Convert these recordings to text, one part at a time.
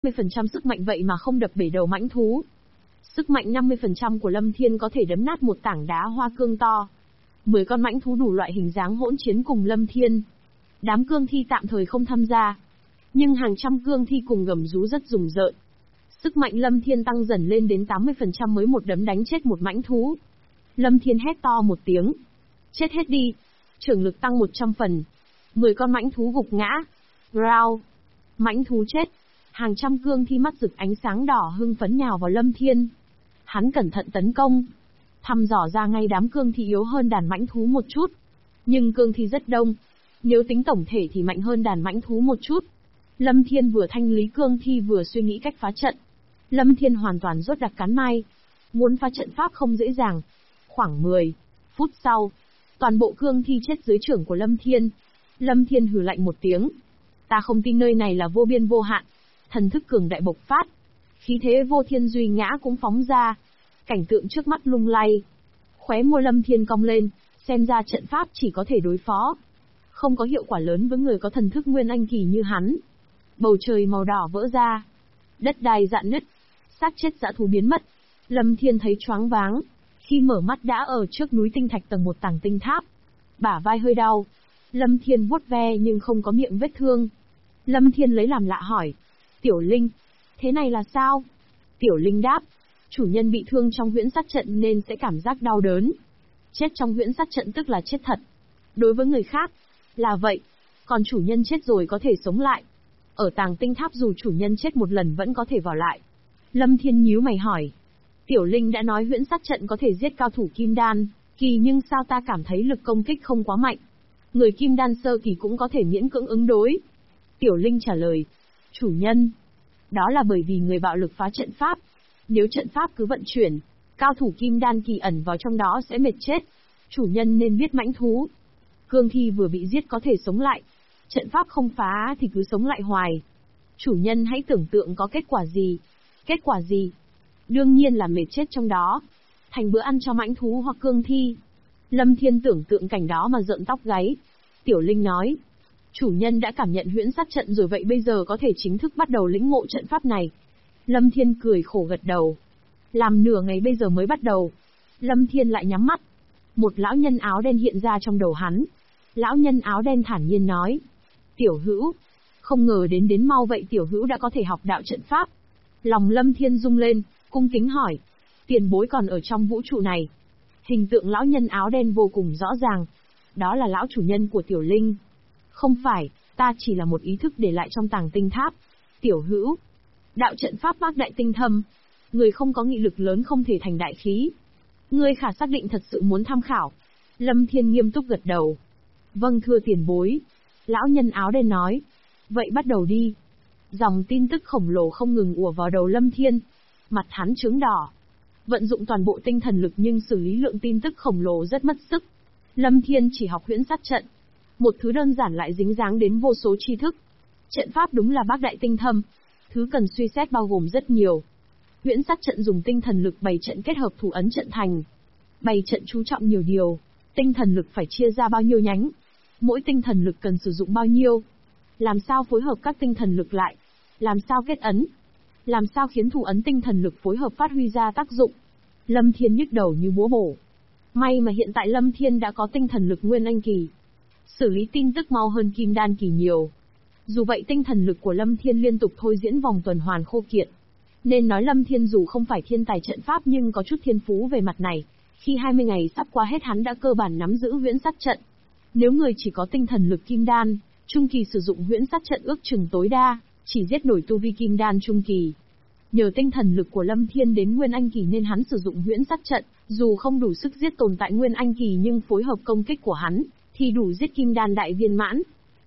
50% sức mạnh vậy mà không đập bể đầu mãnh thú. Sức mạnh 50% của Lâm Thiên có thể đấm nát một tảng đá hoa cương to. 10 con mãnh thú đủ loại hình dáng hỗn chiến cùng Lâm Thiên. Đám cương thi tạm thời không tham gia, nhưng hàng trăm cương thi cùng gầm rú rất rùng rợn. Sức mạnh Lâm Thiên tăng dần lên đến 80% mới một đấm đánh chết một mãnh thú. Lâm Thiên hét to một tiếng. Chết hết đi. Trưởng lực tăng 100 phần. 10 con mãnh thú gục ngã. Rao. Mãnh thú chết. Hàng trăm cương thi mắt rực ánh sáng đỏ hưng phấn nhào vào Lâm Thiên. Hắn cẩn thận tấn công. Thăm dò ra ngay đám cương thi yếu hơn đàn mãnh thú một chút. Nhưng cương thi rất đông. Nếu tính tổng thể thì mạnh hơn đàn mãnh thú một chút. Lâm Thiên vừa thanh lý cương thi vừa suy nghĩ cách phá trận. Lâm Thiên hoàn toàn rốt đặc cán mai. Muốn phá trận pháp không dễ dàng. Khoảng 10 phút sau, toàn bộ cương thi chết dưới trưởng của Lâm Thiên. Lâm Thiên hừ lạnh một tiếng. Ta không tin nơi này là vô biên vô hạn. Thần thức cường đại bộc phát. Khí thế vô thiên duy ngã cũng phóng ra. Cảnh tượng trước mắt lung lay. Khóe môi Lâm Thiên cong lên, xem ra trận pháp chỉ có thể đối phó. Không có hiệu quả lớn với người có thần thức nguyên anh kỳ như hắn. Bầu trời màu đỏ vỡ ra. Đất đai rạn nứt. Xác chết dã thú biến mất. Lâm Thiên thấy choáng váng. Khi mở mắt đã ở trước núi tinh thạch tầng 1 tàng tinh tháp. Bả vai hơi đau. Lâm Thiên vuốt ve nhưng không có miệng vết thương. Lâm Thiên lấy làm lạ hỏi. Tiểu Linh, thế này là sao? Tiểu Linh đáp. Chủ nhân bị thương trong huyễn sát trận nên sẽ cảm giác đau đớn. Chết trong huyễn sát trận tức là chết thật. Đối với người khác, là vậy. Còn chủ nhân chết rồi có thể sống lại. Ở tàng tinh tháp dù chủ nhân chết một lần vẫn có thể vào lại. Lâm Thiên nhíu mày hỏi. Tiểu Linh đã nói huyễn sát trận có thể giết cao thủ kim đan kỳ nhưng sao ta cảm thấy lực công kích không quá mạnh. Người kim đan sơ kỳ cũng có thể miễn cưỡng ứng đối. Tiểu Linh trả lời. Chủ nhân. Đó là bởi vì người bạo lực phá trận pháp. Nếu trận pháp cứ vận chuyển, cao thủ kim đan kỳ ẩn vào trong đó sẽ mệt chết. Chủ nhân nên biết mãnh thú. Cương thi vừa bị giết có thể sống lại. Trận pháp không phá thì cứ sống lại hoài. Chủ nhân hãy tưởng tượng có kết quả gì. Kết quả gì? Đương nhiên là mệt chết trong đó. Thành bữa ăn cho mãnh thú hoặc cương thi. Lâm Thiên tưởng tượng cảnh đó mà rợn tóc gáy. Tiểu Linh nói. Chủ nhân đã cảm nhận huyễn sát trận rồi vậy bây giờ có thể chính thức bắt đầu lĩnh ngộ trận pháp này. Lâm Thiên cười khổ gật đầu. Làm nửa ngày bây giờ mới bắt đầu. Lâm Thiên lại nhắm mắt. Một lão nhân áo đen hiện ra trong đầu hắn. Lão nhân áo đen thản nhiên nói. Tiểu Hữu. Không ngờ đến mau vậy Tiểu Hữu đã có thể học đạo trận pháp. Lòng Lâm Thiên rung lên, cung kính hỏi. Tiền bối còn ở trong vũ trụ này. Hình tượng lão nhân áo đen vô cùng rõ ràng. Đó là lão chủ nhân của Tiểu Linh. Không phải, ta chỉ là một ý thức để lại trong tàng tinh tháp. Tiểu Hữu. Đạo trận pháp bác đại tinh thâm. Người không có nghị lực lớn không thể thành đại khí. Ngươi khả xác định thật sự muốn tham khảo. Lâm Thiên nghiêm túc gật đầu. Vâng thưa tiền bối. Lão nhân áo đen nói. Vậy bắt đầu đi. Dòng tin tức khổng lồ không ngừng ùa vào đầu Lâm Thiên. Mặt hắn chướng đỏ. Vận dụng toàn bộ tinh thần lực nhưng xử lý lượng tin tức khổng lồ rất mất sức. Lâm Thiên chỉ học huyễn sát trận. Một thứ đơn giản lại dính dáng đến vô số tri thức. Trận pháp đúng là bác đại tinh thâm. Thứ cần suy xét bao gồm rất nhiều. Huyễn sát trận dùng tinh thần lực bày trận kết hợp thủ ấn trận thành. Bày trận chú trọng nhiều điều. Tinh thần lực phải chia ra bao nhiêu nhánh. Mỗi tinh thần lực cần sử dụng bao nhiêu. Làm sao phối hợp các tinh thần lực lại. Làm sao kết ấn. Làm sao khiến thủ ấn tinh thần lực phối hợp phát huy ra tác dụng. Lâm Thiên nhức đầu như búa bổ. May mà hiện tại Lâm Thiên đã có tinh thần lực nguyên anh kỳ. Xử lý tin tức mau hơn kim đan kỳ nhiều. Dù vậy tinh thần lực của Lâm Thiên liên tục thôi diễn vòng tuần hoàn khô kiệt. Nên nói Lâm Thiên dù không phải thiên tài trận pháp nhưng có chút thiên phú về mặt này. Khi 20 ngày sắp qua hết hắn đã cơ bản nắm giữ huyễn sát trận. Nếu người chỉ có tinh thần lực kim đan, trung kỳ sử dụng huyễn sát trận ước chừng tối đa, chỉ giết nổi tu vi kim đan trung kỳ. Nhờ tinh thần lực của Lâm Thiên đến nguyên anh kỳ nên hắn sử dụng huyễn sát trận, dù không đủ sức giết tồn tại nguyên anh kỳ nhưng phối hợp công kích của hắn, thì đủ giết kim đan đại viên mãn.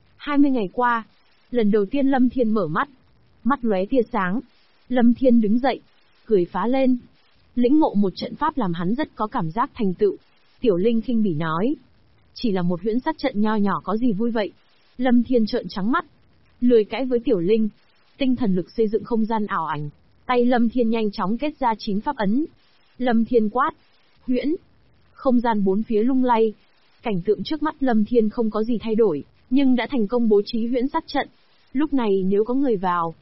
20 ngày qua, lần đầu tiên Lâm Thiên mở mắt. Mắt lóe tia sáng. Lâm Thiên đứng dậy, cười phá lên. Lĩnh ngộ một trận pháp làm hắn rất có cảm giác thành tựu. Tiểu Linh khinh bỉ nói. Chỉ là một huyễn sát trận nho nhỏ có gì vui vậy. Lâm Thiên trợn trắng mắt. Lười cãi với Tiểu Linh. Tinh thần lực xây dựng không gian ảo ảnh. Tay Lâm Thiên nhanh chóng kết ra 9 pháp ấn. Lâm Thiên quát. Huyễn. Không gian bốn phía lung lay. Cảnh tượng trước mắt Lâm Thiên không có gì thay đổi, nhưng đã thành công bố trí huyễn sát trận. Lúc này nếu có người vào,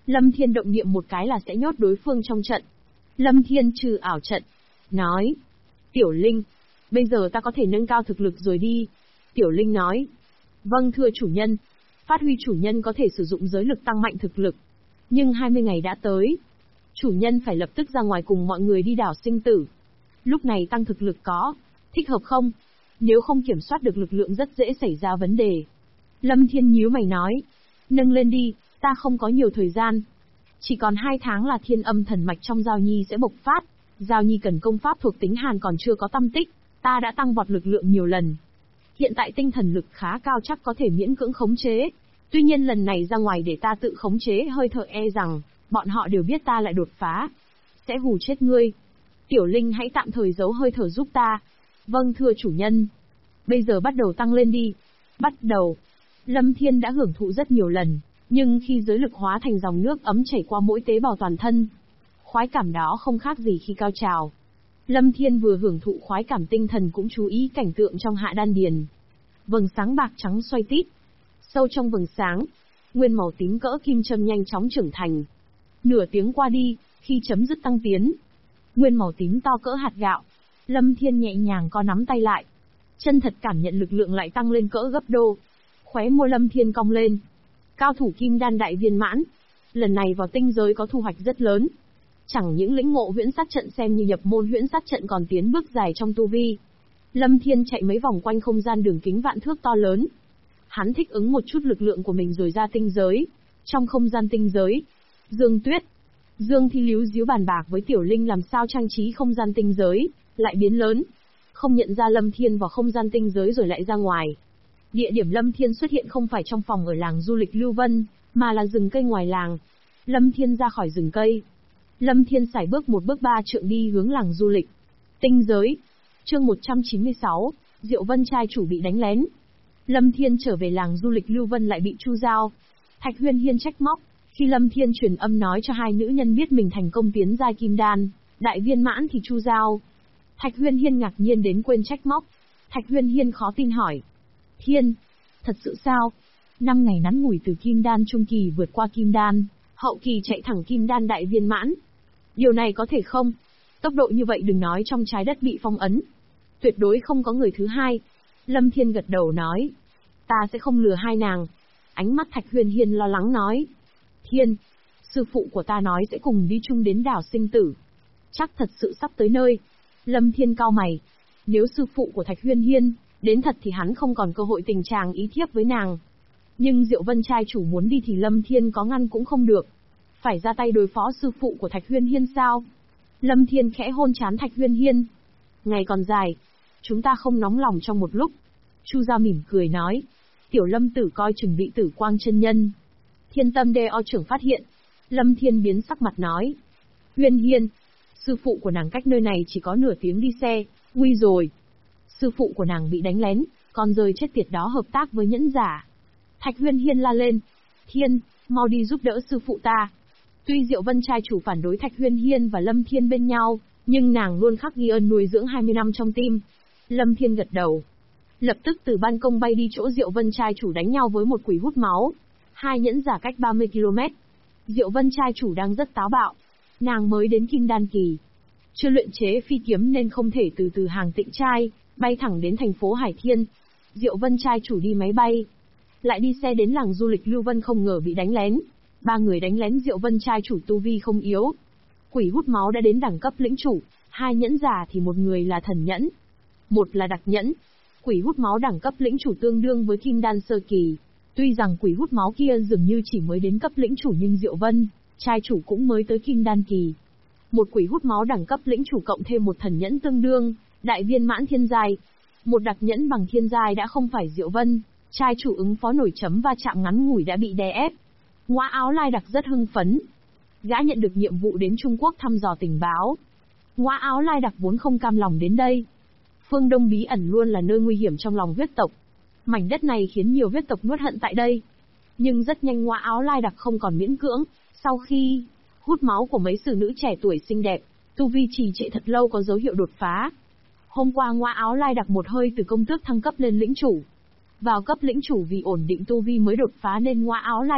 Lâm Thiên động niệm một cái là sẽ nhốt đối phương trong trận. Lâm Thiên trừ ảo trận, nói. Tiểu Linh, bây giờ ta có thể nâng cao thực lực rồi đi. Tiểu Linh nói. Vâng thưa chủ nhân. Phát huy chủ nhân có thể sử dụng giới lực tăng mạnh thực lực. Nhưng 20 ngày đã tới. Chủ nhân phải lập tức ra ngoài cùng mọi người đi đảo sinh tử. Lúc này tăng thực lực có thích hợp không? Nếu không kiểm soát được lực lượng rất dễ xảy ra vấn đề. Lâm Thiên nhíu mày nói. Nâng lên đi, ta không có nhiều thời gian. Chỉ còn 2 tháng là thiên âm thần mạch trong Giao Nhi sẽ bộc phát. Giao Nhi cần công pháp thuộc tính hàn còn chưa có tâm tích, ta đã tăng vọt lực lượng nhiều lần. Hiện tại tinh thần lực khá cao chắc có thể miễn cưỡng khống chế. Tuy nhiên lần này ra ngoài để ta tự khống chế hơi thở e rằng, bọn họ đều biết ta lại đột phá. Sẽ hù chết ngươi. Tiểu Linh hãy tạm thời giấu hơi thở giúp ta. Vâng thưa chủ nhân. Bây giờ bắt đầu tăng lên đi. Bắt đầu. Lâm Thiên đã hưởng thụ rất nhiều lần, nhưng khi giới lực hóa thành dòng nước ấm chảy qua mỗi tế bào toàn thân, khoái cảm đó không khác gì khi cao trào. Lâm Thiên vừa hưởng thụ khoái cảm tinh thần cũng chú ý cảnh tượng trong hạ đan điền. Vầng sáng bạc trắng xoay tít. Sâu trong vầng sáng, nguyên màu tím cỡ kim châm nhanh chóng trưởng thành. Nửa tiếng qua đi, khi chấm dứt tăng tiến, nguyên màu tím to cỡ hạt gạo. Lâm Thiên nhẹ nhàng co nắm tay lại. Chân thật cảm nhận lực lượng lại tăng lên cỡ gấp đôi. Khóe môi Lâm Thiên cong lên. Cao thủ kim đan đại viên mãn. Lần này vào tinh giới có thu hoạch rất lớn. Chẳng những lĩnh ngộ huyễn sát trận xem như nhập môn huyễn sát trận còn tiến bước dài trong tu vi. Lâm Thiên chạy mấy vòng quanh không gian đường kính vạn thước to lớn. Hắn thích ứng một chút lực lượng của mình rồi ra tinh giới. Trong không gian tinh giới, Dương Tuyết, Dương Thi líu díu bàn bạc với Tiểu Linh làm sao trang trí không gian tinh giới, lại biến lớn. Không nhận ra Lâm Thiên vào không gian tinh giới rồi lại ra ngoài. Địa điểm Lâm Thiên xuất hiện không phải trong phòng ở làng du lịch Lưu Vân, mà là rừng cây ngoài làng. Lâm Thiên ra khỏi rừng cây. Lâm Thiên sải bước một bước 3 trượng đi hướng làng du lịch. Tinh giới. Chương 196, Diệu Vân trai chủ bị đánh lén. Lâm Thiên trở về làng du lịch Lưu Vân lại bị Chu Giao, Thạch Huyên Hiên trách móc. Khi Lâm Thiên truyền âm nói cho hai nữ nhân biết mình thành công tiến giai kim đan, đại viên mãn thì Chu Giao, Thạch Huyên Hiên ngạc nhiên đến quên trách móc. Thạch Huyên Hiên khó tin hỏi. Thiên, thật sự sao? 5 ngày ngắn ngủi từ kim đan trung kỳ vượt qua kim đan, hậu kỳ chạy thẳng kim đan đại viên mãn. Điều này có thể không? Tốc độ như vậy đừng nói trong trái đất bị phong ấn. Tuyệt đối không có người thứ hai. Lâm Thiên gật đầu nói. Ta sẽ không lừa hai nàng. Ánh mắt Thạch Huyên Hiên lo lắng nói. Thiên, sư phụ của ta nói sẽ cùng đi chung đến đảo sinh tử. Chắc thật sự sắp tới nơi. Lâm Thiên cau mày. Nếu sư phụ của Thạch Huyên Hiên đến thật thì hắn không còn cơ hội tình trạng ý thiếp với nàng. Nhưng Diệu Vân trai chủ muốn đi thì Lâm Thiên có ngăn cũng không được. Phải ra tay đối phó sư phụ của Thạch Huyên Hiên sao? Lâm Thiên khẽ hôn trán Thạch Huyên Hiên. Ngày còn dài, chúng ta không nóng lòng trong một lúc. Chu Gia mỉm cười nói. Tiểu Lâm tử coi chừng bị Tử Quang chân nhân, Thiên Tâm Đê O trưởng phát hiện. Lâm Thiên biến sắc mặt nói. Huyên Hiên, sư phụ của nàng cách nơi này chỉ có nửa tiếng đi xe, nguy rồi. Sư phụ của nàng bị đánh lén, còn rời chết tiệt đó hợp tác với nhẫn giả. Thạch Huyên Hiên la lên. Thiên, mau đi giúp đỡ sư phụ ta. Tuy Diệu Vân trai chủ phản đối Thạch Huyên Hiên và Lâm Thiên bên nhau, nhưng nàng luôn khắc ghi ơn nuôi dưỡng 20 năm trong tim. Lâm Thiên gật đầu. Lập tức từ ban công bay đi chỗ Diệu Vân trai chủ đánh nhau với một quỷ hút máu. Hai nhẫn giả cách 30 km. Diệu Vân trai chủ đang rất táo bạo. Nàng mới đến kim đan kỳ, chưa luyện chế phi kiếm nên không thể từ hàng Tịnh trai bay thẳng đến thành phố Hải Thiên. Diệu Vân trai chủ đi máy bay, lại đi xe đến làng du lịch Lưu Vân không ngờ bị đánh lén. 3 người đánh lén Diệu Vân trai chủ tu vi không yếu. Quỷ hút máu đã đến đẳng cấp lĩnh chủ, 2 nhẫn giả thì một người là thần nhẫn, một là đặc nhẫn. Quỷ hút máu đẳng cấp lĩnh chủ tương đương với kim đan sơ kỳ. Tuy rằng quỷ hút máu kia dường như chỉ mới đến cấp lĩnh chủ nhưng Diệu Vân trai chủ cũng mới tới kim đan kỳ. Một quỷ hút máu đẳng cấp lĩnh chủ cộng thêm một thần nhẫn tương đương đại viên mãn thiên giai. Một đặc nhẫn bằng thiên giai đã không phải Diệu Vân trai chủ ứng phó nổi, chấm va chạm ngắn ngủi đã bị đè ép. Ngoa Áo Lai Đặc rất hưng phấn. Gã nhận được nhiệm vụ đến Trung Quốc thăm dò tình báo. Ngoa Áo Lai Đặc vốn không cam lòng đến đây. Phương Đông bí ẩn luôn là nơi nguy hiểm trong lòng huyết tộc. Mảnh đất này khiến nhiều huyết tộc nuốt hận tại đây. Nhưng rất nhanh Ngoa Áo Lai Đặc không còn miễn cưỡng. Sau khi hút máu của mấy xử nữ trẻ tuổi xinh đẹp, tu vi trì trệ thật lâu có dấu hiệu đột phá. Hôm qua Ngoa Áo Lai Đặc một hơi từ công tước thăng cấp lên lĩnh chủ. Vào cấp lĩnh chủ vì ổn định tu vi mới đột phá nên Ngoa Áo Lai Đặc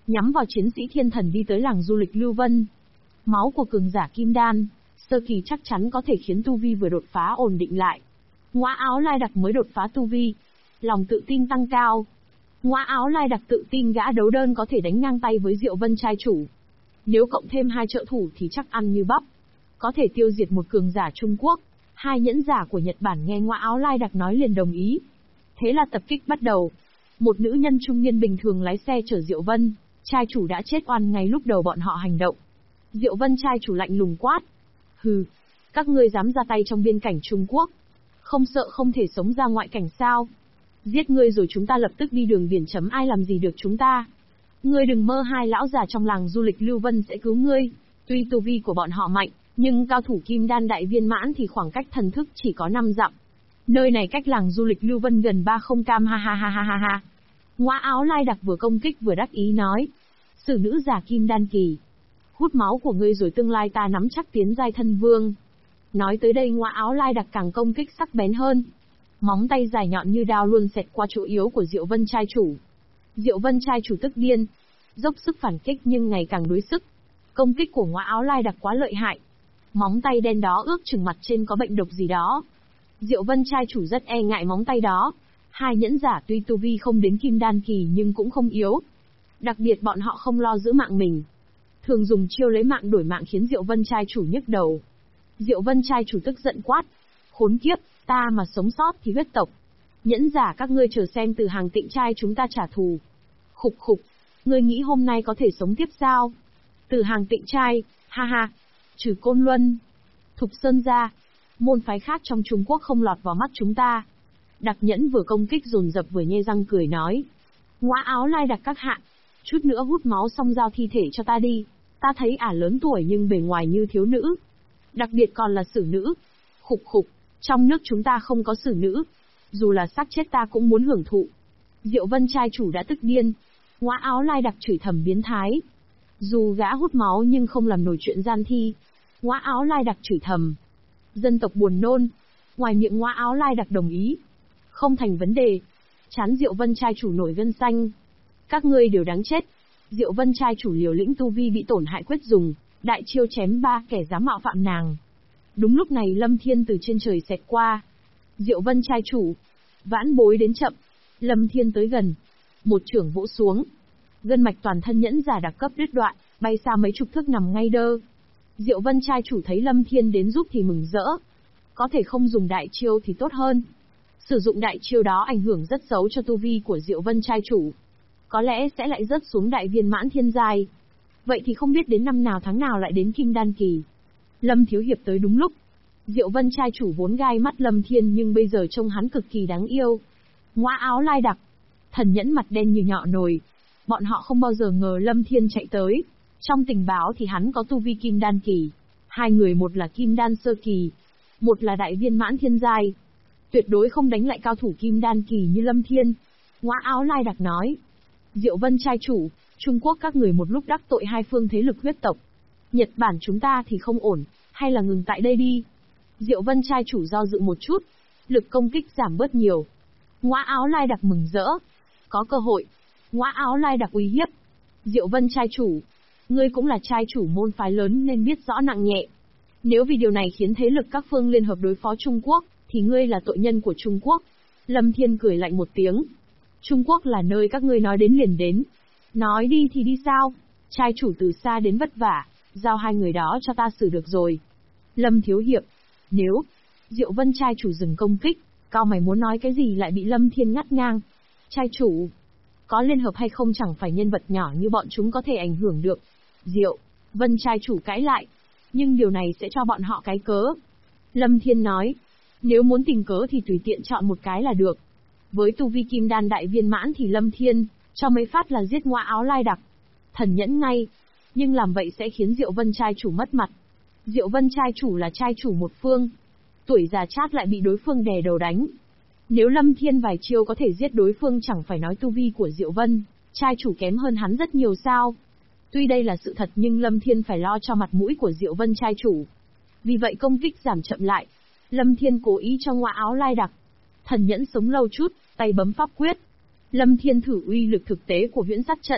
nhắm vào chiến sĩ thiên thần đi tới làng du lịch Lưu Vân. Máu của cường giả kim đan sơ kỳ chắc chắn có thể khiến tu vi vừa đột phá ổn định lại. Ngoã Áo Lai Đặc mới đột phá tu vi, lòng tự tin tăng cao. Ngoã Áo Lai Đặc tự tin gã đấu đơn có thể đánh ngang tay với Diệu Vân trai chủ. Nếu cộng thêm 2 trợ thủ thì chắc ăn như bắp, có thể tiêu diệt một cường giả Trung Quốc. 2 nhẫn giả của Nhật Bản nghe Ngoã Áo Lai Đặc nói liền đồng ý. Thế là tập kích bắt đầu. Một nữ nhân trung niên bình thường lái xe chở Diệu Vân, trai chủ đã chết oan ngay lúc đầu bọn họ hành động. Diệu Vân trai chủ lạnh lùng quát. Hừ, các ngươi dám ra tay trong biên cảnh Trung Quốc, không sợ không thể sống ra ngoại cảnh sao? Giết ngươi rồi chúng ta lập tức đi đường biển chấm, ai làm gì được chúng ta? Ngươi đừng mơ 2 lão già trong làng du lịch Lưu Vân sẽ cứu ngươi. Tuy tu vi của bọn họ mạnh, nhưng cao thủ kim đan đại viên mãn thì khoảng cách thần thức chỉ có 5 dặm. Nơi này cách làng du lịch Lưu Vân gần 30 cam, ha ha ha ha ha ha. Ngoã Áo Lai Đặc vừa công kích vừa đắc ý nói. Sử nữ giả kim đan kỳ, hút máu của ngươi rồi tương lai ta nắm chắc tiến giai thân vương. Nói tới đây Ngoã Áo Lai Đặc càng công kích sắc bén hơn. Móng tay dài nhọn như đao luôn xẹt qua chỗ yếu của Diệu Vân trai chủ. Diệu Vân trai chủ tức điên, dốc sức phản kích nhưng ngày càng đuối sức. Công kích của Ngoã Áo Lai Đặc quá lợi hại. Móng tay đen đó ước chừng mặt trên có bệnh độc gì đó. Diệu Vân trai chủ rất e ngại móng tay đó. 2 nhẫn giả tuy tu vi không đến kim đan kỳ nhưng cũng không yếu. Đặc biệt bọn họ không lo giữ mạng mình, thường dùng chiêu lấy mạng đổi mạng khiến Diệu Vân trai chủ nhức đầu. Diệu Vân trai chủ tức giận quát. Khốn kiếp, ta mà sống sót thì huyết tộc. Nhẫn giả các ngươi chờ xem Từ Hàng Tịnh trai chúng ta trả thù. Khục khục, ngươi nghĩ hôm nay có thể sống tiếp sao? Từ Hàng Tịnh trai, ha ha, trừ Côn Luân, Thục Sơn ra, môn phái khác trong Trung Quốc không lọt vào mắt chúng ta. Đặc Nhẫn vừa công kích dồn dập vừa nhe răng cười nói. Ngoã Áo Lai Đặc các hạ, chút nữa hút máu xong giao thi thể cho ta đi. Ta thấy ả lớn tuổi nhưng bề ngoài như thiếu nữ. Đặc biệt còn là xử nữ. Khục khục, trong nước chúng ta không có xử nữ. Dù là xác chết ta cũng muốn hưởng thụ. Diệu Vân trai chủ đã tức điên. Ngoã Áo Lai Đặc chửi thầm biến thái. Dù gã hút máu nhưng không làm nổi chuyện gian thi. Ngoã Áo Lai Đặc chửi thầm. Dân tộc buồn nôn. Ngoài miệng Ngoã Áo Lai Đặc đồng ý. Không thành vấn đề. Chán Diệu Vân trai chủ nổi gân xanh. Các ngươi đều đáng chết. Diệu Vân trai chủ liều lĩnh tu vi bị tổn hại quyết dùng đại chiêu chém 3 kẻ dám mạo phạm nàng. Đúng lúc này Lâm Thiên từ trên trời xẹt qua. Diệu Vân trai chủ, vãn bối đến chậm. Lâm Thiên tới gần, một chưởng vỗ xuống. Gân mạch toàn thân nhẫn giả đặc cấp đứt đoạn, bay xa mấy chục thước nằm ngay đơ. Diệu Vân trai chủ thấy Lâm Thiên đến giúp thì mừng rỡ. Có thể không dùng đại chiêu thì tốt hơn. Sử dụng đại chiêu đó ảnh hưởng rất xấu cho tu vi của Diệu Vân trai chủ. Có lẽ sẽ lại rớt xuống đại viên mãn thiên giai. Vậy thì không biết đến năm nào tháng nào lại đến kim đan kỳ. Lâm Thiếu Hiệp tới đúng lúc. Diệu Vân trai chủ vốn gai mắt Lâm Thiên nhưng bây giờ trông hắn cực kỳ đáng yêu. Ngoã Áo Lai Đặc, thần nhẫn mặt đen như nhọ nồi. Bọn họ không bao giờ ngờ Lâm Thiên chạy tới. Trong tình báo thì hắn có tu vi kim đan kỳ. 2 người, một là kim đan sơ kỳ, một là đại viên mãn thiên giai. Tuyệt đối không đánh lại cao thủ kim đan kỳ như Lâm Thiên. Ngoã Áo Lai Đặc nói. Diệu Vân trai chủ, Trung Quốc các người một lúc đắc tội 2 phương thế lực huyết tộc. Nhật Bản chúng ta thì không ổn, hay là ngừng tại đây đi. Diệu Vân trai chủ do dự một chút, lực công kích giảm bớt nhiều. Ngoã Áo Lai Đặc mừng rỡ. Có cơ hội. Ngoã Áo Lai Đặc uy hiếp. Diệu Vân trai chủ, ngươi cũng là trai chủ môn phái lớn nên biết rõ nặng nhẹ. Nếu vì điều này khiến thế lực các phương liên hợp đối phó Trung Quốc, thì ngươi là tội nhân của Trung Quốc. Lâm Thiên cười lạnh một tiếng. Trung Quốc là nơi các ngươi nói đến liền đến. Nói đi thì đi sao? Trai chủ từ xa đến vất vả, giao 2 người đó cho ta xử được rồi. Lâm Thiếu Hiệp, nếu... Diệu Vân trai chủ dừng công kích, cao mày muốn nói cái gì lại bị Lâm Thiên ngắt ngang. Trai chủ, có liên hợp hay không chẳng phải nhân vật nhỏ như bọn chúng có thể ảnh hưởng được. Diệu Vân trai chủ cãi lại, nhưng điều này sẽ cho bọn họ cái cớ. Lâm Thiên nói, nếu muốn tìm cớ thì tùy tiện chọn một cái là được. Với tu vi kim đan đại viên mãn thì Lâm Thiên cho mấy phát là giết Ngoã Áo Lai Đặc. Thần nhẫn ngay, nhưng làm vậy sẽ khiến Diệu Vân trai chủ mất mặt. Diệu Vân trai chủ là trai chủ một phương, tuổi già chát lại bị đối phương đè đầu đánh. Nếu Lâm Thiên vài chiêu có thể giết đối phương chẳng phải nói tu vi của Diệu Vân trai chủ kém hơn hắn rất nhiều sao? Tuy đây là sự thật nhưng Lâm Thiên phải lo cho mặt mũi của Diệu Vân trai chủ. Vì vậy công kích giảm chậm lại. Lâm Thiên cố ý cho Ngoã Áo Lai Đặc thần nhẫn sống lâu chút, tay bấm pháp quyết. Lâm Thiên thử uy lực thực tế của huyễn sát trận.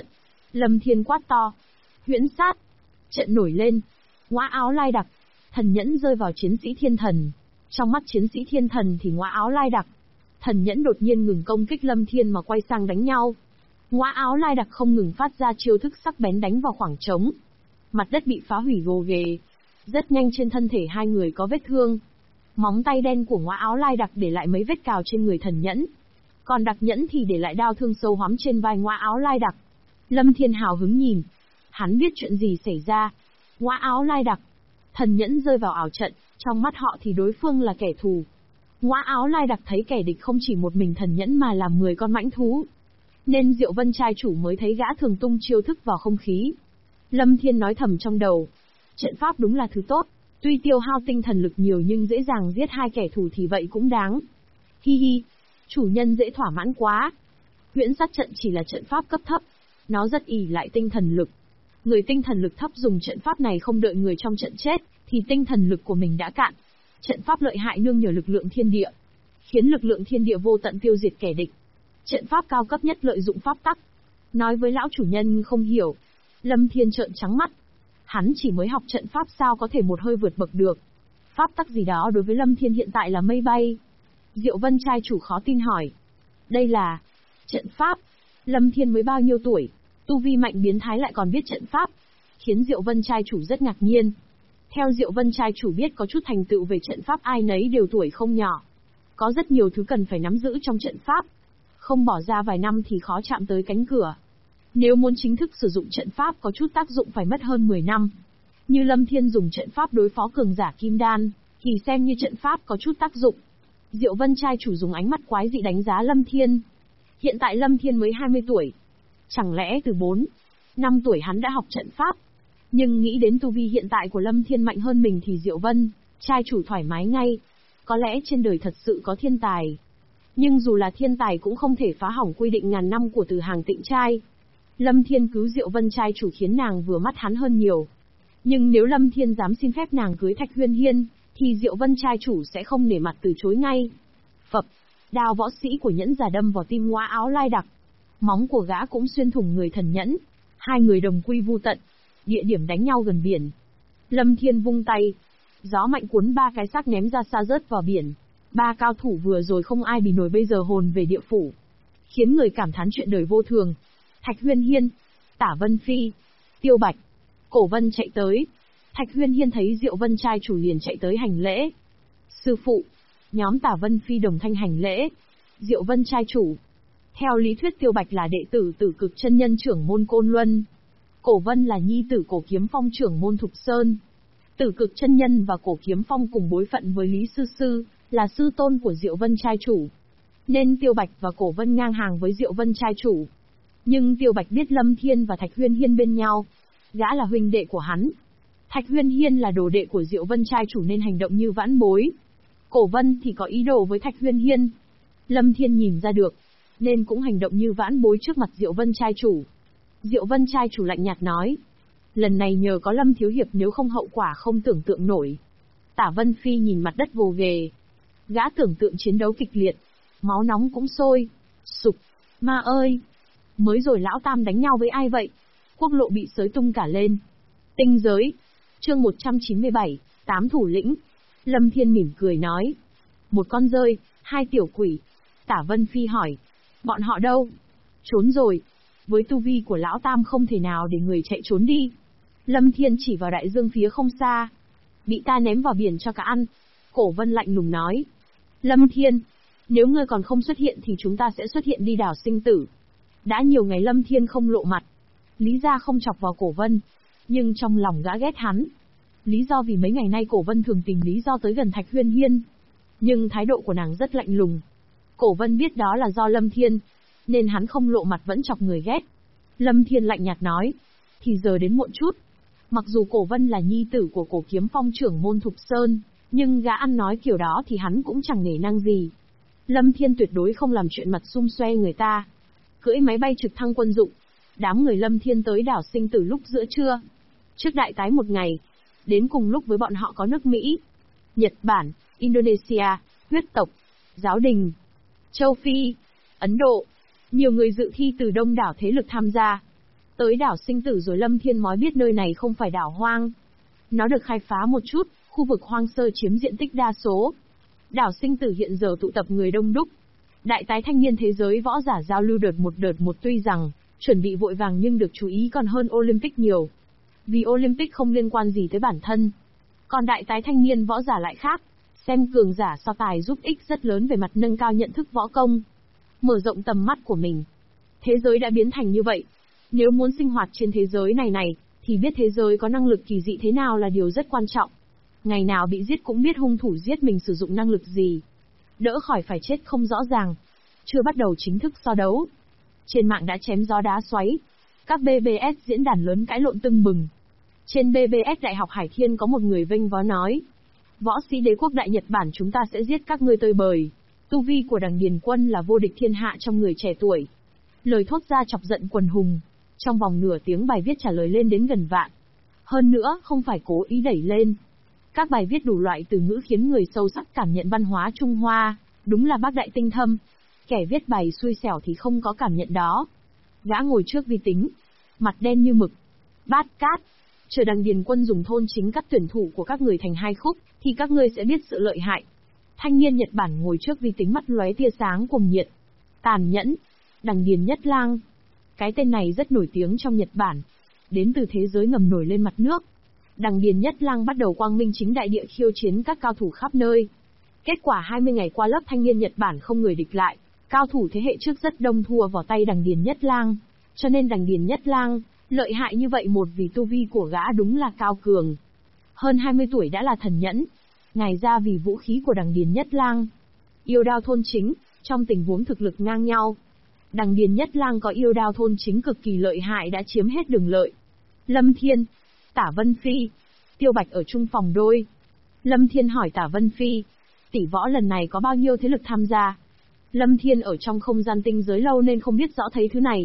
Lâm Thiên quát to. Huyễn sát. Trận nổi lên. Ngõa áo lai đặc. Thần nhẫn rơi vào chiến sĩ thiên thần. Trong mắt chiến sĩ thiên thần thì ngõa áo lai đặc. Thần nhẫn đột nhiên ngừng công kích Lâm Thiên mà quay sang đánh nhau. Ngõa áo lai đặc không ngừng phát ra chiêu thức sắc bén đánh vào khoảng trống. Mặt đất bị phá hủy gồ ghề. Rất nhanh trên thân thể hai người có vết thương. Móng tay đen của ngõa áo lai đặc để lại mấy vết cào trên người thần nhẫn. Còn đặc nhẫn thì để lại đao thương sâu hoắm trên vai ngõa áo lai đặc. Lâm Thiên hào hứng nhìn. Hắn biết chuyện gì xảy ra. Ngõa áo lai đặc. Thần nhẫn rơi vào ảo trận, trong mắt họ thì đối phương là kẻ thù. Ngõa áo lai đặc thấy kẻ địch không chỉ một mình thần nhẫn mà là 10 con mãnh thú. Nên Diệu Vân trai chủ mới thấy gã thường tung chiêu thức vào không khí. Lâm Thiên nói thầm trong đầu. Trận pháp đúng là thứ tốt. Tuy tiêu hao tinh thần lực nhiều nhưng dễ dàng giết hai kẻ thù thì vậy cũng đáng. Hi hi. Chủ nhân dễ thỏa mãn quá. Huyễn sát trận chỉ là trận pháp cấp thấp. Nó rất ỷ lại tinh thần lực. Người tinh thần lực thấp dùng trận pháp này không đợi người trong trận chết, thì tinh thần lực của mình đã cạn. Trận pháp lợi hại nương nhờ lực lượng thiên địa. Khiến lực lượng thiên địa vô tận tiêu diệt kẻ địch. Trận pháp cao cấp nhất lợi dụng pháp tắc. Nói với lão chủ nhân không hiểu. Lâm Thiên trợn trắng mắt. Hắn chỉ mới học trận pháp sao có thể một hơi vượt bậc được. Pháp tắc gì đó đối với Lâm Thiên hiện tại là mây bay. Diệu Vân trai chủ khó tin hỏi. Đây là trận pháp. Lâm Thiên mới bao nhiêu tuổi, tu vi mạnh biến thái lại còn biết trận pháp. Khiến Diệu Vân trai chủ rất ngạc nhiên. Theo Diệu Vân trai chủ biết có chút thành tựu về trận pháp ai nấy đều tuổi không nhỏ. Có rất nhiều thứ cần phải nắm giữ trong trận pháp. Không bỏ ra vài năm thì khó chạm tới cánh cửa. Nếu muốn chính thức sử dụng trận pháp có chút tác dụng phải mất hơn 10 năm. Như Lâm Thiên dùng trận pháp đối phó cường giả kim đan, thì xem như trận pháp có chút tác dụng. Diệu Vân trai chủ dùng ánh mắt quái dị đánh giá Lâm Thiên. Hiện tại Lâm Thiên mới 20 tuổi. Chẳng lẽ từ 4, 5 tuổi hắn đã học trận pháp? Nhưng nghĩ đến tu vi hiện tại của Lâm Thiên mạnh hơn mình thì Diệu Vân trai chủ thoải mái ngay. Có lẽ trên đời thật sự có thiên tài. Nhưng dù là thiên tài cũng không thể phá hỏng quy định ngàn năm của Từ Hàng Tịnh trai. Lâm Thiên cứu Diệu Vân trai chủ khiến nàng vừa mắt hắn hơn nhiều. Nhưng nếu Lâm Thiên dám xin phép nàng cưới Thạch Huyên Hiên, thì Diệu Vân trai chủ sẽ không nể mặt từ chối ngay. Phập, đao võ sĩ của nhẫn giả đâm vào tim ngõa áo lai đặc. Móng của gã cũng xuyên thủng người thần nhẫn. Hai người đồng quy vu tận. Địa điểm đánh nhau gần biển. Lâm Thiên vung tay. Gió mạnh cuốn ba cái xác ném ra xa rớt vào biển. Ba cao thủ vừa rồi không ai bì nổi bây giờ hồn về địa phủ. Khiến người cảm thán chuyện đời vô thường. Thạch Huyên Hiên, Tả Vân Phi, Tiêu Bạch, Cổ Vân chạy tới. Thạch Huyên Hiên thấy Diệu Vân trai chủ liền chạy tới hành lễ. Sư phụ. Nhóm Tả Vân Phi đồng thanh hành lễ. Diệu Vân trai chủ. Theo lý thuyết Tiêu Bạch là đệ tử Tử Cực chân nhân trưởng môn Côn Luân. Cổ Vân là nhi tử Cổ Kiếm Phong trưởng môn Thục Sơn. Tử Cực chân nhân và Cổ Kiếm Phong cùng bối phận với Lý Sư Sư, là sư tôn của Diệu Vân trai chủ. Nên Tiêu Bạch và Cổ Vân ngang hàng với Diệu Vân trai chủ. Nhưng Tiêu Bạch biết Lâm Thiên và Thạch Huyên Hiên bên nhau. Gã là huynh đệ của hắn. Thạch Huyên Hiên là đồ đệ của Diệu Vân trai chủ nên hành động như vãn bối. Cổ Vân thì có ý đồ với Thạch Huyên Hiên. Lâm Thiên nhìn ra được, nên cũng hành động như vãn bối trước mặt Diệu Vân trai chủ. Diệu Vân trai chủ lạnh nhạt nói. Lần này nhờ có Lâm thiếu hiệp nếu không hậu quả không tưởng tượng nổi. Tả Vân Phi nhìn mặt đất vồ ghề. Gã tưởng tượng chiến đấu kịch liệt. Máu nóng cũng sôi. Sục. Ma ơi! Mới rồi lão tam đánh nhau với ai vậy? Quốc lộ bị xới tung cả lên. Tinh giới. Chương 197, 8 thủ lĩnh. Lâm Thiên mỉm cười nói. Một con rơi, 2 tiểu quỷ. Tả Vân Phi hỏi. Bọn họ đâu? Trốn rồi. Với tu vi của lão tam không thể nào để người chạy trốn đi. Lâm Thiên chỉ vào đại dương phía không xa. Bị ta ném vào biển cho cá ăn. Cổ Vân lạnh lùng nói. Lâm Thiên, nếu ngươi còn không xuất hiện thì chúng ta sẽ xuất hiện đi đảo sinh tử. Đã nhiều ngày Lâm Thiên không lộ mặt. Lý ra không chọc vào Cổ Vân. Nhưng trong lòng gã ghét hắn. Lý do vì mấy ngày nay Cổ Vân thường tìm lý do tới gần Thạch Huyên Hiên. Nhưng thái độ của nàng rất lạnh lùng. Cổ Vân biết đó là do Lâm Thiên. Nên hắn không lộ mặt vẫn chọc người ghét. Lâm Thiên lạnh nhạt nói. Thì giờ đến muộn chút. Mặc dù Cổ Vân là nhi tử của Cổ Kiếm Phong trưởng môn Thục Sơn. Nhưng gã ăn nói kiểu đó thì hắn cũng chẳng nể nang gì. Lâm Thiên tuyệt đối không làm chuyện mặt xum xoe người ta. Cưỡi máy bay trực thăng quân dụng. Đám người Lâm Thiên tới đảo sinh tử lúc giữa trưa. Trước đại tái một ngày. Đến cùng lúc với bọn họ có nước Mỹ, Nhật Bản, Indonesia, huyết tộc, giáo đình, châu Phi, Ấn Độ. Nhiều người dự thi từ đông đảo thế lực tham gia. Tới đảo Sinh Tử rồi Lâm Thiên mới biết nơi này không phải đảo hoang. Nó được khai phá một chút, khu vực hoang sơ chiếm diện tích đa số. Đảo Sinh Tử hiện giờ tụ tập người đông đúc. Đại tái thanh niên thế giới võ giả giao lưu đợt một tuy rằng, chuẩn bị vội vàng nhưng được chú ý còn hơn Olympic nhiều. Vì Olympic không liên quan gì tới bản thân. Còn đại tái thanh niên võ giả lại khác, xem cường giả so tài giúp ích rất lớn về mặt nâng cao nhận thức võ công, mở rộng tầm mắt của mình. Thế giới đã biến thành như vậy. Nếu muốn sinh hoạt trên thế giới này, thì biết thế giới có năng lực kỳ dị thế nào là điều rất quan trọng. Ngày nào bị giết cũng biết hung thủ giết mình sử dụng năng lực gì. Đỡ khỏi phải chết không rõ ràng. Chưa bắt đầu chính thức so đấu. Trên mạng đã chém gió đá xoáy. Các BBS diễn đàn lớn cãi lộn tưng bừng. Trên BBS Đại học Hải Thiên có một người vênh vó nói. Võ sĩ đế quốc Đại Nhật Bản chúng ta sẽ giết các ngươi tơi bời. Tu vi của Đằng Điền Quân là vô địch thiên hạ trong người trẻ tuổi. Lời thốt ra chọc giận quần hùng. Trong vòng nửa tiếng bài viết trả lời lên đến gần vạn. Hơn nữa, không phải cố ý đẩy lên. Các bài viết đủ loại từ ngữ khiến người sâu sắc cảm nhận văn hóa Trung Hoa, đúng là bác đại tinh thâm. Kẻ viết bài xui xẻo thì không có cảm nhận đó. Gã ngồi trước vi tính, mặt đen như mực, bát cát, chờ Đằng Điền Quân dùng thôn chính cắt tuyển thủ của các người thành hai khúc, thì các ngươi sẽ biết sự lợi hại. Thanh niên Nhật Bản ngồi trước vi tính mắt lóe tia sáng cuồng nhiệt. Tàn nhẫn, Đằng Điền Nhất Lang. Cái tên này rất nổi tiếng trong Nhật Bản. Đến từ thế giới ngầm nổi lên mặt nước. Đằng Điền Nhất Lang bắt đầu quang minh chính đại địa khiêu chiến các cao thủ khắp nơi. Kết quả 20 ngày qua lớp thanh niên Nhật Bản không người địch lại. Cao thủ thế hệ trước rất đông thua vào tay Đằng Điền Nhất Lang. Cho nên Đằng Điền Nhất Lang lợi hại như vậy một vì tu vi của gã đúng là cao cường. Hơn 20 tuổi đã là thần nhẫn. Ngài ra vì vũ khí của Đằng Điền Nhất Lang. Yêu đao thôn chính, trong tình huống thực lực ngang nhau. Đằng Điền Nhất Lang có yêu đao thôn chính cực kỳ lợi hại đã chiếm hết đường lợi. Lâm Thiên, Tả Vân Phi, Tiêu Bạch ở chung phòng đôi. Lâm Thiên hỏi Tả Vân Phi, tỷ võ lần này có bao nhiêu thế lực tham gia? Lâm Thiên ở trong không gian tinh giới lâu nên không biết rõ thấy thứ này.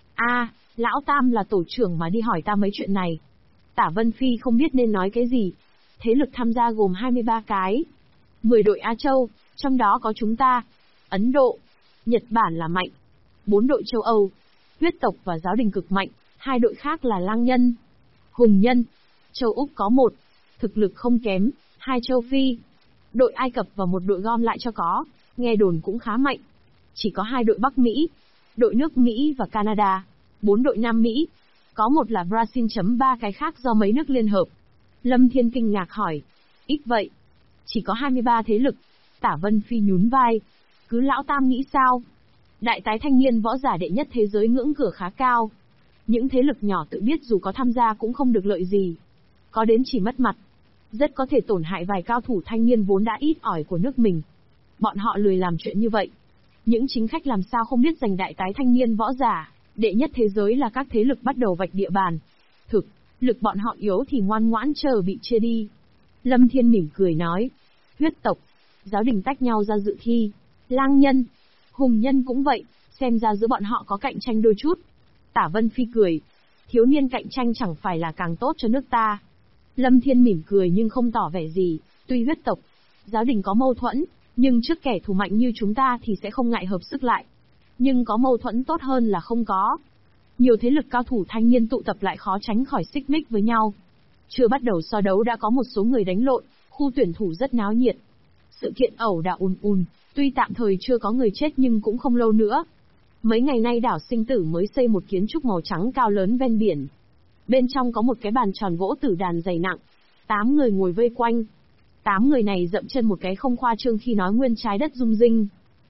Lão Tam là tổ trưởng mà đi hỏi ta mấy chuyện này. Tả Vân Phi không biết nên nói cái gì. Thế lực tham gia gồm 23 cái. 10 đội Á Châu, trong đó có chúng ta. Ấn Độ, Nhật Bản là mạnh. 4 đội châu Âu, huyết tộc và giáo đình cực mạnh. 2 đội khác là lang nhân, hùng nhân. Châu Úc có 1, thực lực không kém. 2 châu Phi, đội Ai Cập và 1 đội gom lại cho có, nghe đồn cũng khá mạnh. Chỉ có 2 đội Bắc Mỹ, đội nước Mỹ và Canada. 4 đội Nam Mỹ, có 1 là Brazil, 3 cái khác do mấy nước liên hợp. Lâm Thiên kinh ngạc hỏi, ít vậy, chỉ có 23 thế lực. Tả Vân Phi nhún vai, cứ lão Tam nghĩ sao? Đại tái thanh niên võ giả đệ nhất thế giới ngưỡng cửa khá cao. Những thế lực nhỏ tự biết dù có tham gia cũng không được lợi gì. Có đến chỉ mất mặt. Rất có thể tổn hại vài cao thủ thanh niên vốn đã ít ỏi của nước mình. Bọn họ lười làm chuyện như vậy. Những chính khách làm sao không biết giành đại tái thanh niên võ giả đệ nhất thế giới là các thế lực bắt đầu vạch địa bàn. Thực lực bọn họ yếu thì ngoan ngoãn chờ bị chia đi. Lâm Thiên mỉm cười nói, huyết tộc, giáo đình tách nhau ra dự thi. Lang nhân, hùng nhân cũng vậy, xem ra giữa bọn họ có cạnh tranh đôi chút. Tả Vân Phi cười, thiếu niên cạnh tranh chẳng phải là càng tốt cho nước ta. Lâm Thiên mỉm cười nhưng không tỏ vẻ gì, tuy huyết tộc, giáo đình có mâu thuẫn, nhưng trước kẻ thù mạnh như chúng ta thì sẽ không ngại hợp sức lại. Nhưng có mâu thuẫn tốt hơn là không có. Nhiều thế lực cao thủ thanh niên tụ tập lại khó tránh khỏi xích mích với nhau. Chưa bắt đầu so đấu đã có một số người đánh lộn, khu tuyển thủ rất náo nhiệt. Sự kiện ẩu đả ùn, tuy tạm thời chưa có người chết nhưng cũng không lâu nữa. Mấy ngày nay đảo Sinh Tử mới xây một kiến trúc màu trắng cao lớn ven biển. Bên trong có một cái bàn tròn gỗ tử đàn dày nặng. 8 người ngồi vây quanh. 8 người này dậm chân một cái không khoa trương khi nói nguyên trái đất rung rinh.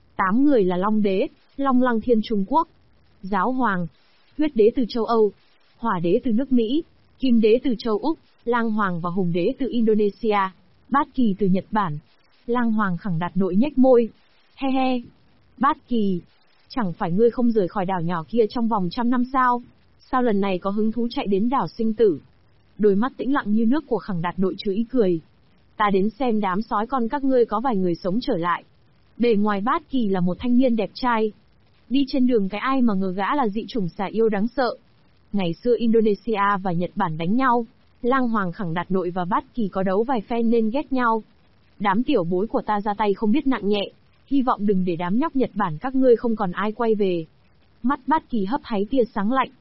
8 người là Long Đế, Long Lăng Thiên Trung Quốc, Giáo Hoàng, Huyết Đế từ châu Âu, Hỏa Đế từ nước Mỹ, Kim Đế từ châu Úc, Lang Hoàng và Hùng Đế từ Indonesia, Bát Kỳ từ Nhật Bản. Lang Hoàng khẳng đạt nội nhếch môi. He he. Bát Kỳ, chẳng phải ngươi không rời khỏi đảo nhỏ kia trong vòng 100 năm sao? Sao lần này có hứng thú chạy đến đảo Sinh Tử? Đôi mắt tĩnh lặng như nước của khẳng đạt nội chứa ý cười. Ta đến xem đám sói con các ngươi có vài người sống trở lại. Bề ngoài Bát Kỳ là một thanh niên đẹp trai. Đi trên đường cái ai mà ngờ gã là dị chủng xà yêu đáng sợ. Ngày xưa Indonesia và Nhật Bản đánh nhau, Lang Hoàng khẳng đạt nội và Bát Kỳ có đấu vài phen nên ghét nhau. Đám tiểu bối của ta ra tay không biết nặng nhẹ, hy vọng đừng để đám nhóc Nhật Bản các ngươi không còn ai quay về. Mắt Bát Kỳ hấp háy tia sáng lạnh.